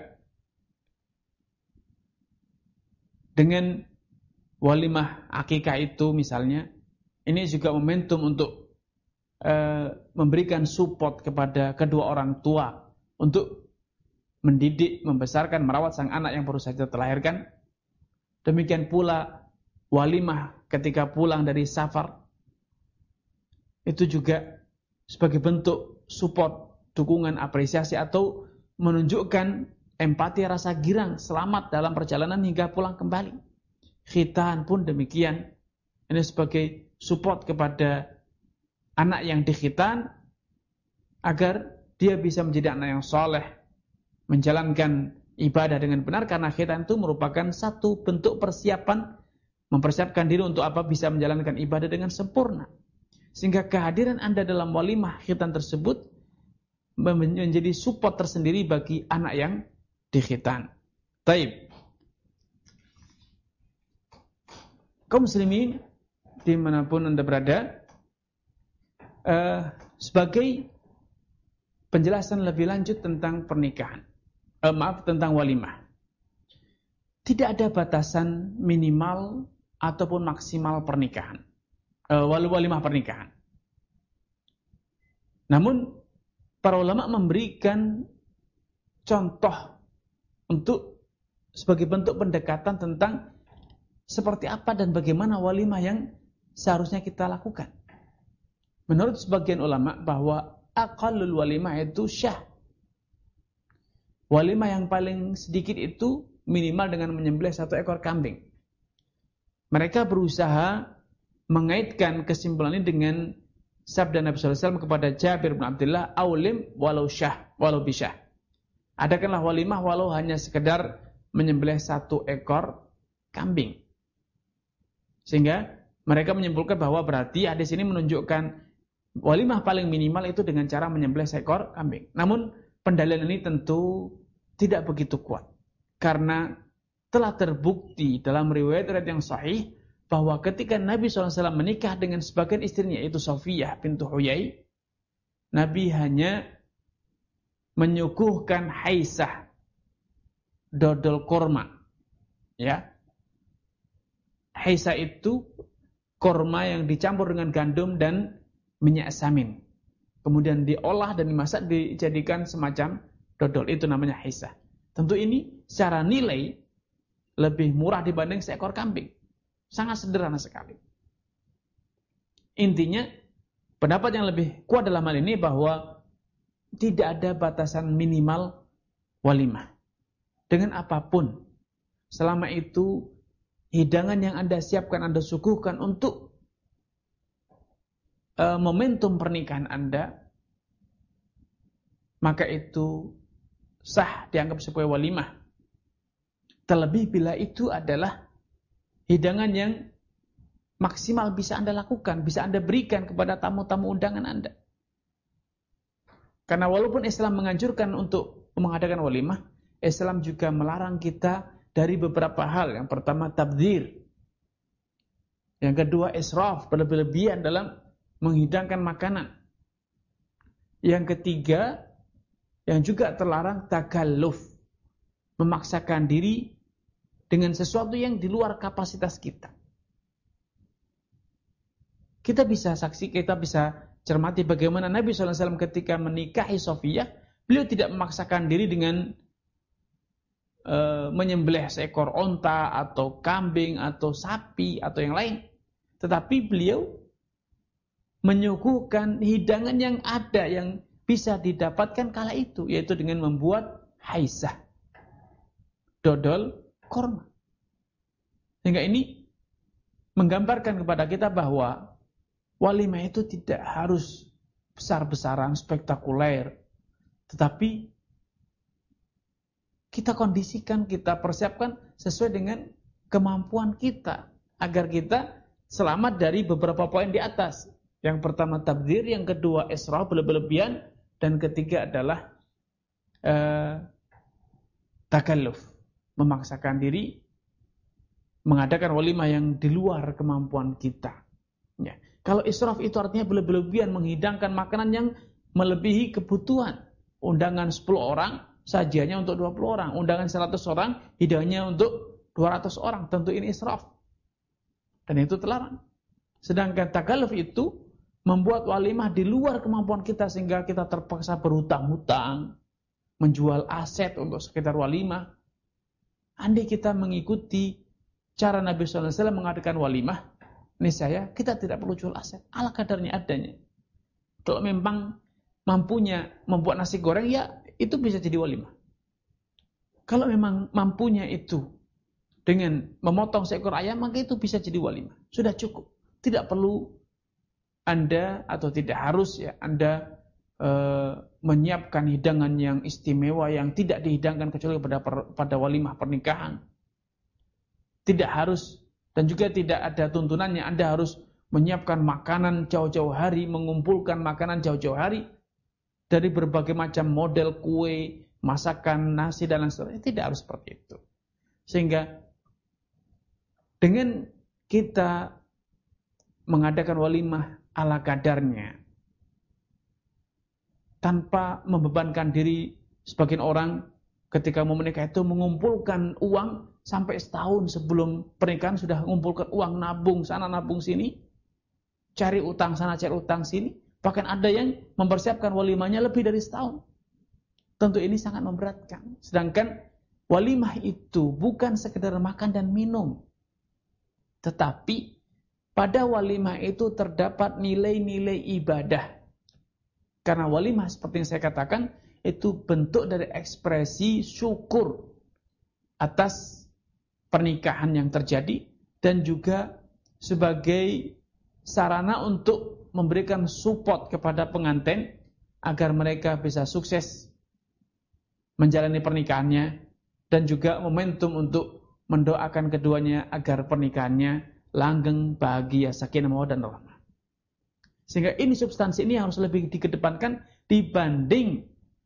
dengan walimah akikah itu misalnya, ini juga momentum untuk uh, memberikan support kepada kedua orang tua untuk mendidik, membesarkan, merawat sang anak yang baru saja terlahirkan. Demikian pula walimah ketika pulang dari safar, itu juga sebagai bentuk support, dukungan, apresiasi, atau menunjukkan empati, rasa girang, selamat dalam perjalanan hingga pulang kembali. Khitan pun demikian. Ini sebagai support kepada anak yang dikhitan agar dia bisa menjadi anak yang soleh, menjalankan ibadah dengan benar, karena khitan itu merupakan satu bentuk persiapan, mempersiapkan diri untuk apa? Bisa menjalankan ibadah dengan sempurna. Sehingga kehadiran Anda dalam walimah khitan tersebut menjadi support tersendiri bagi anak yang dikhitan. Taib. Kaum muslimin dimanapun Anda berada, uh, sebagai penjelasan lebih lanjut tentang pernikahan, uh, maaf tentang walimah, tidak ada batasan minimal ataupun maksimal pernikahan, uh, walimah pernikahan. Namun para ulama memberikan contoh untuk sebagai bentuk pendekatan tentang seperti apa dan bagaimana walimah yang seharusnya kita lakukan. Menurut sebagian ulama bahwa aqallul walimah itu syah. Walimah yang paling sedikit itu minimal dengan menyembelih satu ekor kambing. Mereka berusaha mengaitkan kesimpulan ini dengan sabda Nabi sallallahu alaihi wasallam kepada Jabir bin Abdullah, aulim walau syah, walau bisyah. Adakanlah walimah walau hanya sekedar menyembelih satu ekor kambing. Sehingga mereka menyimpulkan bahwa berarti hadis ini menunjukkan walimah paling minimal itu dengan cara menyembelih seekor kambing. Namun pendalilan ini tentu tidak begitu kuat, karena telah terbukti dalam riwayat-riwayat yang sahih bahwa ketika Nabi shallallahu alaihi wasallam menikah dengan sebagian istrinya, yaitu Safiyah bintu Huyai, Nabi hanya menyuguhkan haisah, dodol korma. Ya, haisah itu korma yang dicampur dengan gandum dan minyak samin, kemudian diolah dan dimasak dijadikan semacam dodol, itu namanya haisah. Tentu ini secara nilai lebih murah dibanding seekor kambing. Sangat sederhana sekali. Intinya, pendapat yang lebih kuat dalam hal ini bahwa tidak ada batasan minimal walimah. Dengan apapun, selama itu hidangan yang Anda siapkan, Anda suguhkan untuk uh, momentum pernikahan Anda, maka itu sah dianggap sebagai walimah. Terlebih bila itu adalah hidangan yang maksimal bisa Anda lakukan, bisa Anda berikan kepada tamu-tamu undangan Anda. Karena walaupun Islam menganjurkan untuk mengadakan walimah, Islam juga melarang kita dari beberapa hal. Yang pertama, tabdzir. Yang kedua, israf, berlebih-lebihan dalam menghidangkan makanan. Yang ketiga, yang juga terlarang, takalluf, memaksakan diri dengan sesuatu yang di luar kapasitas kita. Kita bisa saksi, kita bisa cermati bagaimana Nabi shallallahu alaihi wasallam ketika menikahi Sofiyah, beliau tidak memaksakan diri dengan uh, menyembelih seekor onta atau kambing atau sapi atau yang lain. Tetapi beliau menyuguhkan hidangan yang ada, yang bisa didapatkan kala itu, yaitu dengan membuat haisah, dodol korma. Sehingga ini menggambarkan kepada kita bahwa walimah itu tidak harus besar-besaran, spektakuler, tetapi kita kondisikan, kita persiapkan sesuai dengan kemampuan kita, agar kita selamat dari beberapa poin di atas. Yang pertama tabdzir, yang kedua israf, berlebihan, dan ketiga adalah uh, takalluf, memaksakan diri mengadakan walimah yang di luar kemampuan kita. Ya. Kalau israf itu artinya berlebihan, menghidangkan makanan yang melebihi kebutuhan. Undangan sepuluh orang, sajiannya untuk dua puluh orang. Undangan seratus orang, hidangannya untuk dua ratus orang. Tentu ini israf. Dan itu terlarang. Sedangkan takalluf itu membuat walimah di luar kemampuan kita, sehingga kita terpaksa berhutang-hutang, menjual aset untuk sekitar walimah. Andai kita mengikuti cara Nabi shallallahu alaihi wasallam mengadakan walimah, niscaya kita tidak perlu jual aset, ala kadarnya adanya. Kalau memang mampunya membuat nasi goreng, ya itu bisa jadi walimah. Kalau memang mampunya itu dengan memotong seekor ayam, maka itu bisa jadi walimah. Sudah cukup. Tidak perlu Anda, atau tidak harus ya Anda e, menyiapkan hidangan yang istimewa yang tidak dihidangkan kecuali pada pada walimah pernikahan. Tidak harus, dan juga tidak ada tuntunannya Anda harus menyiapkan makanan jauh-jauh hari, mengumpulkan makanan jauh-jauh hari dari berbagai macam model kue, masakan, nasi dan lain sebagainya. Tidak harus seperti itu. Sehingga dengan kita mengadakan walimah ala kadarnya, tanpa membebankan diri, sebagian orang ketika mau menikah itu mengumpulkan uang sampai setahun sebelum pernikahan sudah mengumpulkan uang, nabung sana nabung sini, cari utang sana cari utang sini, bahkan ada yang mempersiapkan walimahnya lebih dari setahun. Tentu ini sangat memberatkan. Sedangkan walimah itu bukan sekedar makan dan minum, tetapi pada walimah itu terdapat nilai-nilai ibadah. Karena walimah seperti yang saya katakan, itu bentuk dari ekspresi syukur atas pernikahan yang terjadi, dan juga sebagai sarana untuk memberikan support kepada pengantin agar mereka bisa sukses menjalani pernikahannya, dan juga momentum untuk mendoakan keduanya agar pernikahannya langgeng, bahagia, sakinah, mawaddah dan rahmah. Sehingga ini substansi ini harus lebih dikedepankan dibanding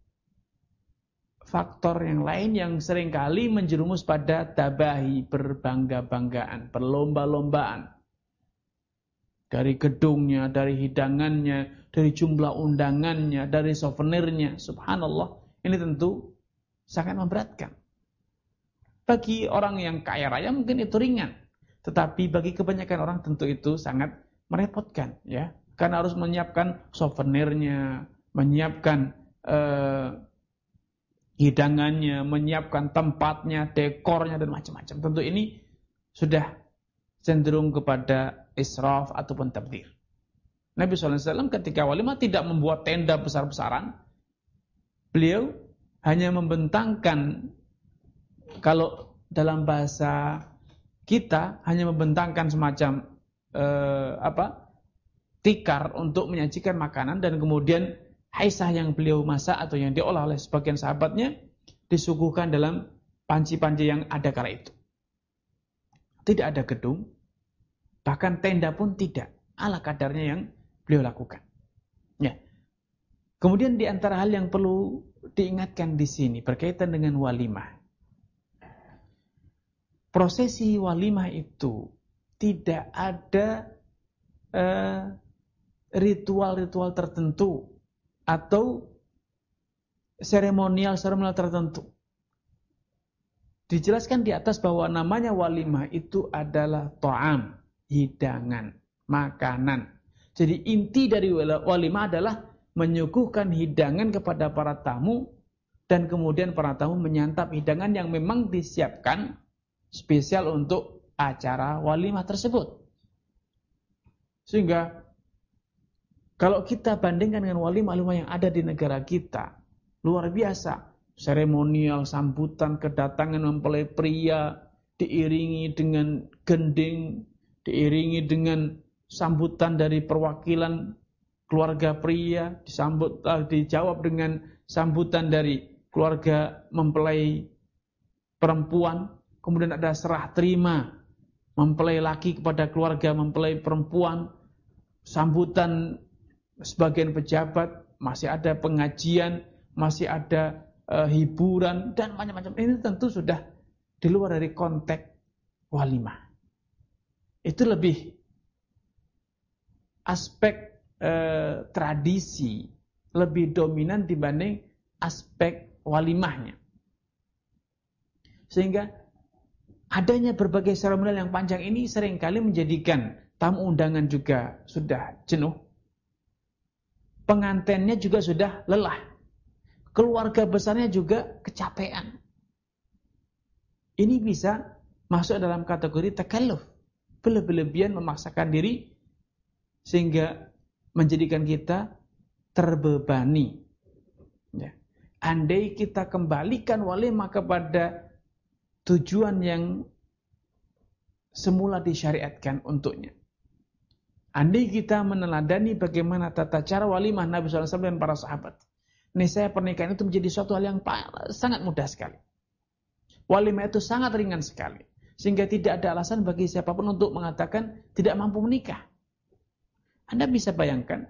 faktor yang lain yang seringkali menjerumus pada tabahi, berbangga-banggaan, berlomba-lombaan. Dari gedungnya, dari hidangannya, dari jumlah undangannya, dari souvenirnya. Subhanallah, ini tentu sangat memberatkan. Bagi orang yang kaya raya mungkin itu ringan. Tetapi bagi kebanyakan orang tentu itu sangat merepotkan, ya, karena harus menyiapkan souvenirnya, menyiapkan eh, hidangannya, menyiapkan tempatnya, dekornya dan macam-macam. Tentu ini sudah cenderung kepada israf ataupun tabdzir. Nabi shallallahu alaihi wasallam ketika walimah tidak membuat tenda besar-besaran, beliau hanya membentangkan, kalau dalam bahasa kita hanya membentangkan semacam eh, apa tikar untuk menyajikan makanan dan kemudian haisah yang beliau masak atau yang diolah oleh sebagian sahabatnya disuguhkan dalam panci-panci yang ada kala itu. Tidak ada gedung, bahkan tenda pun tidak, ala kadarnya yang beliau lakukan. Ya. Kemudian di antara hal yang perlu diingatkan di sini berkaitan dengan walimah. Prosesi walimah itu tidak ada uh, ritual-ritual tertentu atau seremonial-seremonial tertentu. Dijelaskan di atas bahwa namanya walimah itu adalah ta'am, hidangan, makanan. Jadi inti dari walimah adalah menyuguhkan hidangan kepada para tamu dan kemudian para tamu menyantap hidangan yang memang disiapkan spesial untuk acara walimah tersebut. Sehingga kalau kita bandingkan dengan walimah-walimah yang ada di negara kita, luar biasa. Seremonial, sambutan, kedatangan mempelai pria, diiringi dengan gending, diiringi dengan sambutan dari perwakilan keluarga pria, disambut, dijawab dengan sambutan dari keluarga mempelai perempuan, kemudian ada serah terima mempelai laki kepada keluarga mempelai perempuan, sambutan sebagian pejabat, masih ada pengajian, masih ada uh, hiburan dan macam-macam. Ini tentu sudah di luar dari konteks walimah. Itu lebih aspek uh, tradisi lebih dominan dibanding aspek walimahnya. Sehingga adanya berbagai seremonial yang panjang ini seringkali menjadikan tamu undangan juga sudah jenuh. Pengantinnya juga sudah lelah. Keluarga besarnya juga kecapean. Ini bisa masuk dalam kategori takalluf. Berlebihan memaksakan diri sehingga menjadikan kita terbebani. Ya. Andai kita kembalikan walimah kepada tujuan yang semula disyariatkan untuknya. Andai kita meneladani bagaimana tata cara walimah Nabi shallallahu alaihi wasallam dan para sahabat, niscaya pernikahan itu menjadi suatu hal yang sangat mudah sekali. Walimah itu sangat ringan sekali. Sehingga tidak ada alasan bagi siapapun untuk mengatakan tidak mampu menikah. Anda bisa bayangkan,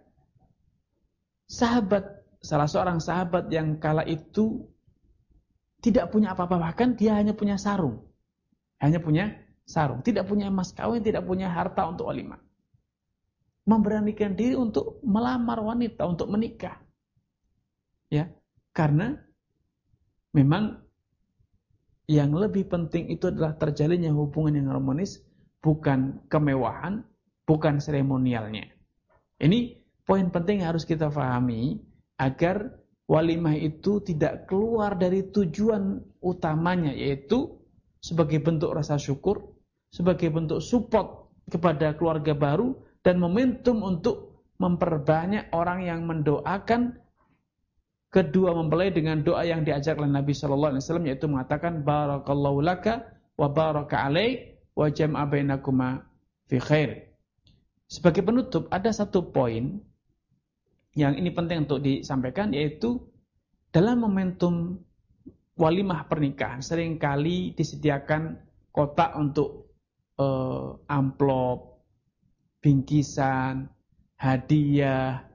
sahabat, salah seorang sahabat yang kala itu tidak punya apa-apa, bahkan dia hanya punya sarung. Hanya punya sarung, tidak punya emas kawin, tidak punya harta untuk walimah. Memberanikan diri untuk melamar wanita, untuk menikah. Ya, karena memang yang lebih penting itu adalah terjalinnya hubungan yang harmonis, bukan kemewahan, bukan seremonialnya. Ini poin penting yang harus kita pahami agar walimah itu tidak keluar dari tujuan utamanya, yaitu sebagai bentuk rasa syukur, sebagai bentuk support kepada keluarga baru, dan momentum untuk memperbanyak orang yang mendoakan kedua mempelai dengan doa yang diajar oleh Nabi shallallahu alaihi wasallam, yaitu mengatakan barakallahu laka wa baraka alaik wa jam'a bainakuma fi khair. Sebagai penutup ada satu poin yang ini penting untuk disampaikan, yaitu dalam momentum walimah pernikahan seringkali disediakan kotak untuk uh, amplop, bingkisan, hadiah,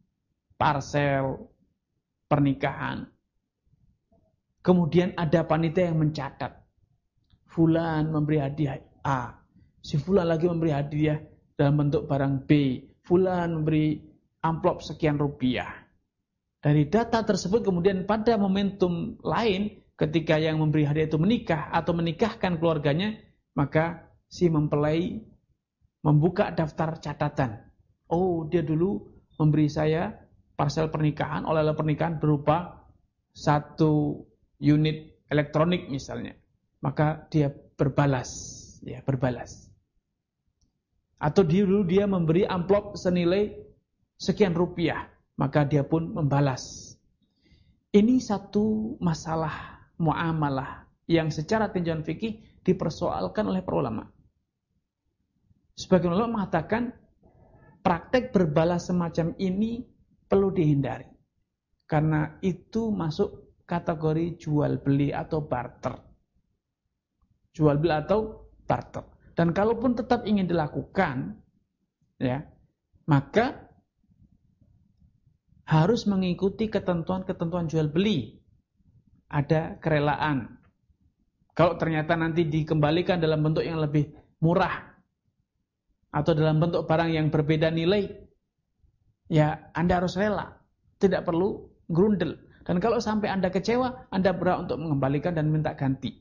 parsel pernikahan. Kemudian ada panitia yang mencatat, fulan memberi hadiah A, si fulan lagi memberi hadiah dalam bentuk barang B, fulan memberi amplop sekian rupiah. Dari data tersebut kemudian pada momentum lain ketika yang memberi hadiah itu menikah atau menikahkan keluarganya, maka si mempelai membuka daftar catatan. Oh, dia dulu memberi saya parsel pernikahan, oleh-oleh pernikahan berupa satu unit elektronik misalnya. Maka dia berbalas, ya, berbalas. Atau dulu dia memberi amplop senilai sekian rupiah, maka dia pun membalas. Ini satu masalah muamalah yang secara tinjauan fikih dipersoalkan oleh para ulama. Sebagian ulama mengatakan praktek berbalas semacam ini perlu dihindari. Karena itu masuk kategori jual beli atau barter. Jual beli atau barter. Dan kalaupun tetap ingin dilakukan, ya, maka harus mengikuti ketentuan-ketentuan jual beli. Ada kerelaan. Kalau ternyata nanti dikembalikan dalam bentuk yang lebih murah atau dalam bentuk barang yang berbeda nilai, ya Anda harus rela. Tidak perlu grundel. Dan kalau sampai Anda kecewa, Anda berhak untuk mengembalikan dan minta ganti.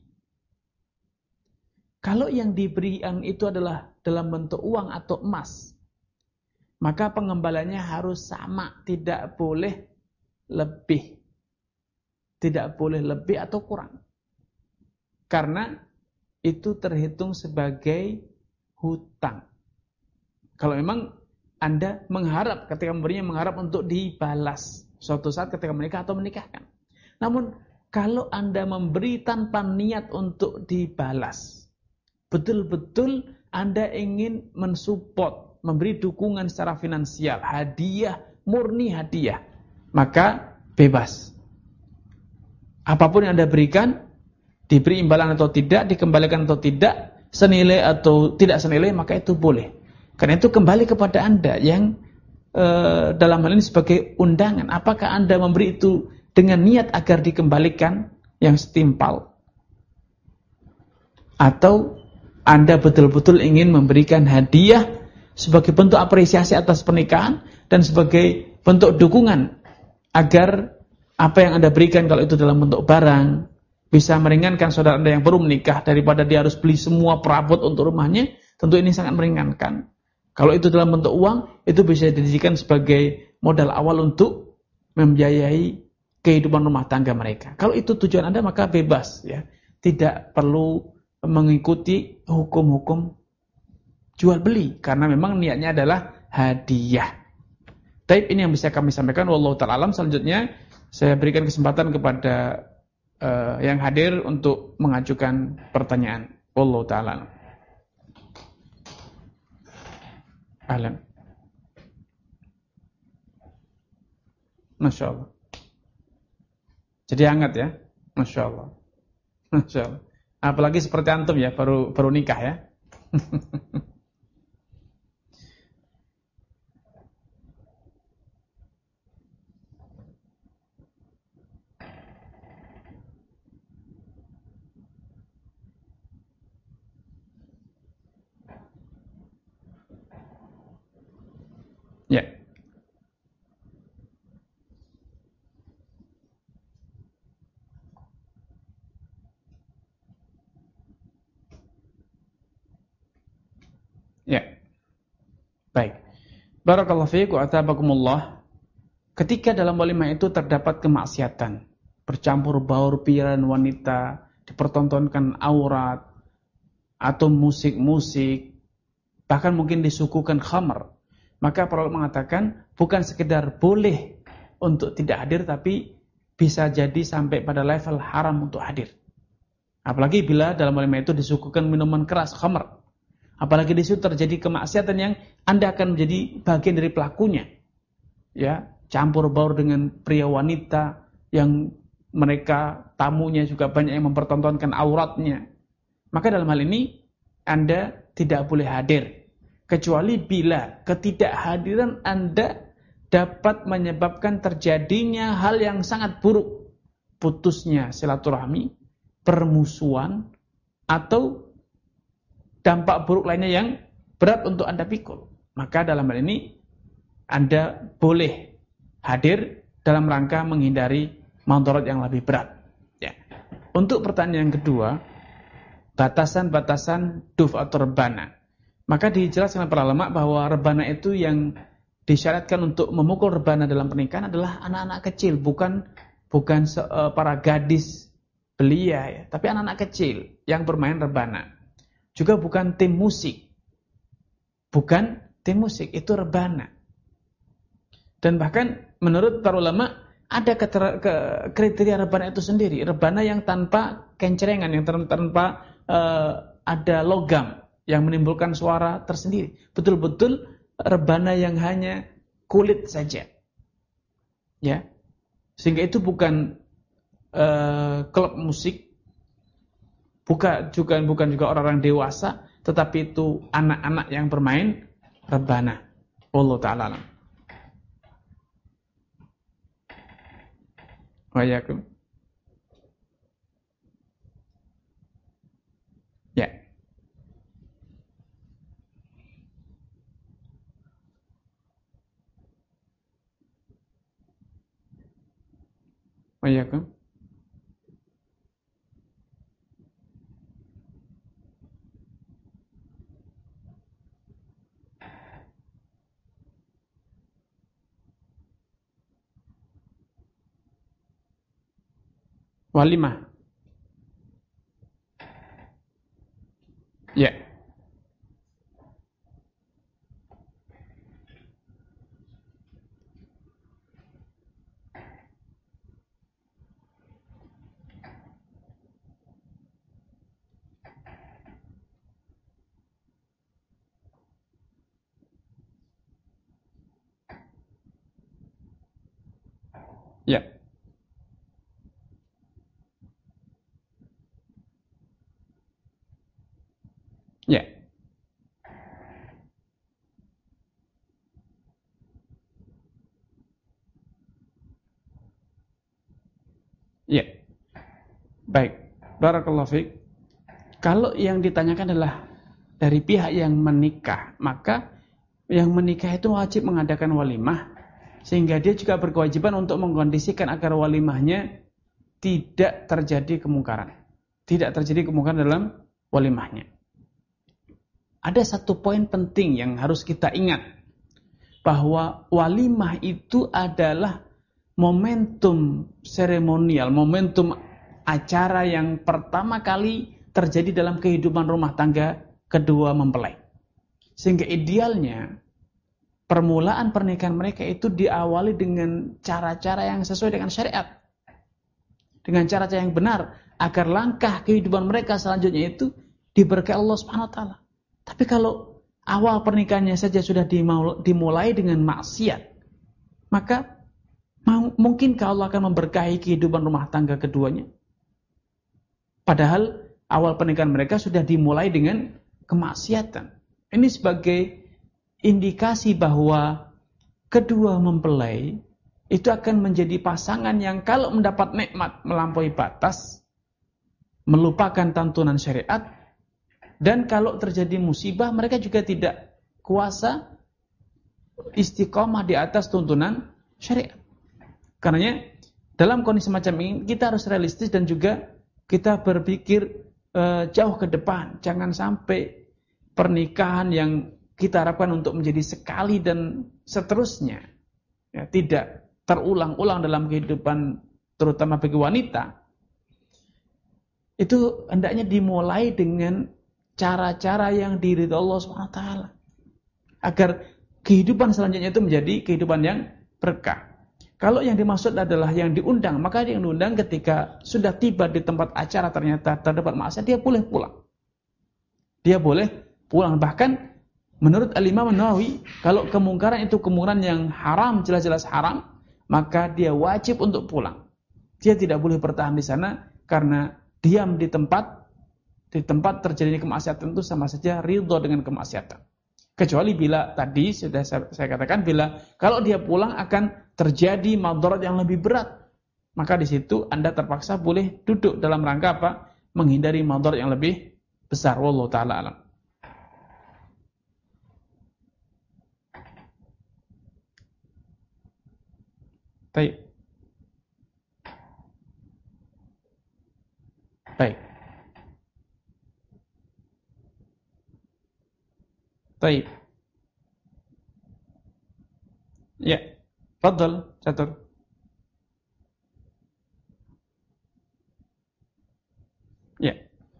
Kalau yang diberikan itu adalah dalam bentuk uang atau emas, maka pengembaliannya harus sama, tidak boleh lebih. Tidak boleh lebih atau kurang. Karena itu terhitung sebagai hutang. Kalau memang Anda mengharap, ketika memberinya mengharap untuk dibalas suatu saat ketika menikah atau menikahkan. Namun kalau Anda memberi tanpa niat untuk dibalas, betul-betul Anda ingin mensupport, memberi dukungan secara finansial, hadiah, murni hadiah, maka bebas. Apapun yang Anda berikan, diberi imbalan atau tidak, dikembalikan atau tidak, senilai atau tidak senilai, maka itu boleh. Karena itu kembali kepada Anda yang e, dalam hal ini sebagai undangan. Apakah Anda memberi itu dengan niat agar dikembalikan yang setimpal? Atau Anda betul-betul ingin memberikan hadiah sebagai bentuk apresiasi atas pernikahan dan sebagai bentuk dukungan agar apa yang Anda berikan kalau itu dalam bentuk barang bisa meringankan saudara Anda yang baru menikah daripada dia harus beli semua perabot untuk rumahnya, tentu ini sangat meringankan. Kalau itu dalam bentuk uang, itu bisa dijadikan sebagai modal awal untuk membiayai kehidupan rumah tangga mereka. Kalau itu tujuan Anda, maka bebas, ya. Tidak perlu mengikuti hukum-hukum jual beli karena memang niatnya adalah hadiah. Tapi ini yang bisa kami sampaikan. Wallahu ta'ala alam. Selanjutnya saya berikan kesempatan kepada uh, yang hadir untuk mengajukan pertanyaan. Wallahu ta'ala alam. Ahlan. Masya Allah. Jadi hangat ya. Masya Allah. Masya Allah. Apalagi seperti antum ya, baru baru nikah ya. Ya. Ya. Baik. Barakallahu fiikum wa atabakumullah. Ketika dalam walimah itu terdapat kemaksiatan, bercampur baur pria dan wanita, dipertontonkan aurat atau musik-musik, bahkan mungkin disuguhkan khamr, maka para ulama mengatakan bukan sekedar boleh untuk tidak hadir, tapi bisa jadi sampai pada level haram untuk hadir. Apalagi bila dalam walimah itu disuguhkan minuman keras, khamr. Apalagi di situ terjadi kemaksiatan yang Anda akan menjadi bagian dari pelakunya. Ya, campur baur dengan pria wanita yang mereka tamunya juga banyak yang mempertontonkan auratnya. Maka dalam hal ini Anda tidak boleh hadir. Kecuali bila ketidakhadiran Anda dapat menyebabkan terjadinya hal yang sangat buruk. Putusnya silaturahmi, permusuhan, atau dampak buruk lainnya yang berat untuk Anda pikul. Maka dalam hal ini Anda boleh hadir dalam rangka menghindari madarat yang lebih berat. Ya. Untuk pertanyaan yang kedua, batasan-batasan duf atau rebana. Maka dijelaskan oleh para ulama bahwa rebana itu yang disyaratkan untuk memukul rebana dalam pernikahan adalah anak-anak kecil, bukan bukan uh, para gadis belia, ya, tapi anak-anak kecil yang bermain rebana. Juga bukan tim musik. Bukan tim musik, itu rebana. Dan bahkan menurut para ulama ada kriteria rebana itu sendiri. Rebana yang tanpa kencerengan, yang tanpa uh, ada logam yang menimbulkan suara tersendiri. Betul-betul rebana yang hanya kulit saja. Ya. Sehingga itu bukan uh, klub musik, bukan juga bukan juga orang-orang dewasa, tetapi itu anak-anak yang bermain rebana. Wallahu ta'ala alam. Wa yakum. Ya. Wa yakum. Walimah. Ya. Ya. Ya. Ya. Baik. Barakallahu fiik. Kalau yang ditanyakan adalah dari pihak yang menikah, maka yang menikah itu wajib mengadakan walimah, sehingga dia juga berkewajiban untuk mengkondisikan agar walimahnya tidak terjadi kemungkaran. Tidak terjadi kemungkaran dalam walimahnya. Ada satu poin penting yang harus kita ingat, bahwa walimah itu adalah momentum seremonial, momentum acara yang pertama kali terjadi dalam kehidupan rumah tangga kedua mempelai. Sehingga idealnya permulaan pernikahan mereka itu diawali dengan cara-cara yang sesuai dengan syariat, dengan cara-cara yang benar, agar langkah kehidupan mereka selanjutnya itu diberkahi Allah Subhanahu wa taala. Tapi kalau awal pernikahannya saja sudah dimulai dengan maksiat, maka mungkinkah Allah akan memberkahi kehidupan rumah tangga keduanya? Padahal awal pernikahan mereka sudah dimulai dengan kemaksiatan. Ini sebagai indikasi bahwa kedua mempelai itu akan menjadi pasangan yang kalau mendapat nikmat melampaui batas, melupakan tuntunan syariat, dan kalau terjadi musibah mereka juga tidak kuasa istiqomah di atas tuntunan syariat. Karenanya dalam kondisi semacam ini kita harus realistis dan juga kita berpikir uh, jauh ke depan. Jangan sampai pernikahan yang kita harapkan untuk menjadi sekali dan seterusnya ya, tidak terulang-ulang dalam kehidupan terutama bagi wanita. Itu hendaknya dimulai dengan cara-cara yang diridhoi Allah Subhanahu wa taala, agar kehidupan selanjutnya itu menjadi kehidupan yang berkah. Kalau yang dimaksud adalah yang diundang, maka yang diundang ketika sudah tiba di tempat acara ternyata terdapat maksiat, dia boleh pulang. Dia boleh pulang. Bahkan menurut Al-Imam An-Nawawi, kalau kemungkaran itu kemungkaran yang haram, jelas-jelas haram, maka dia wajib untuk pulang. Dia tidak boleh bertahan di sana, karena diam di tempat di tempat terjadinya kemaksiatan itu sama saja ridho dengan kemaksiatan. Kecuali bila tadi sudah saya, saya katakan, bila kalau dia pulang akan terjadi madarat yang lebih berat, maka di situ Anda terpaksa boleh duduk dalam rangka apa? Menghindari madarat yang lebih besar. Wallahu taala alam. Baik. Baik. Baik. Ya, fadhal, catur. Ya.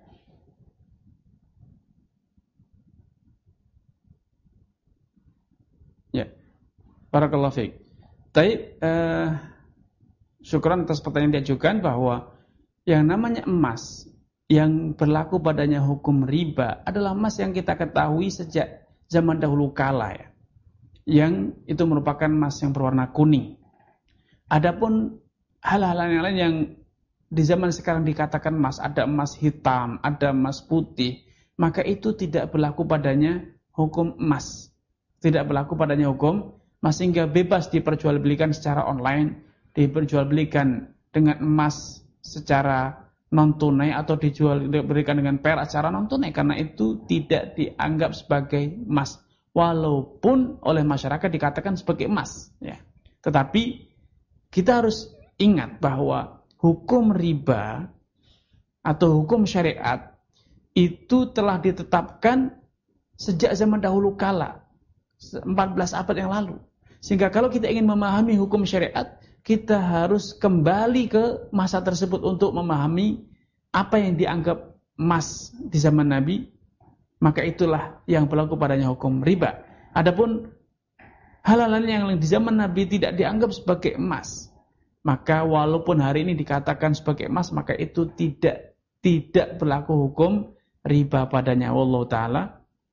Ya. Barakallahu fiik. Baik, eh, syukran atas pertanyaan yang diajukan, bahwa yang namanya emas yang berlaku padanya hukum riba adalah emas yang kita ketahui sejak zaman dahulu kala ya. Yang itu merupakan emas yang berwarna kuning. Adapun hal-hal yang lain yang di zaman sekarang dikatakan emas, ada emas hitam, ada emas putih, maka itu tidak berlaku padanya hukum emas. Tidak berlaku padanya hukum emas sehingga bebas diperjualbelikan secara online, diperjualbelikan dengan emas secara non tunai atau dijual diberikan dengan perak secara non tunai karena itu tidak dianggap sebagai emas. Walaupun oleh masyarakat dikatakan sebagai emas, ya. Tetapi kita harus ingat bahwa hukum riba atau hukum syariat itu telah ditetapkan sejak zaman dahulu kala, empat belas abad yang lalu. Sehingga kalau kita ingin memahami hukum syariat, kita harus kembali ke masa tersebut untuk memahami apa yang dianggap emas di zaman Nabi. Maka itulah yang berlaku padanya hukum riba. Adapun hal-hal yang di zaman Nabi tidak dianggap sebagai emas, maka walaupun hari ini dikatakan sebagai emas, maka itu tidak tidak berlaku hukum riba padanya. Wallahu taala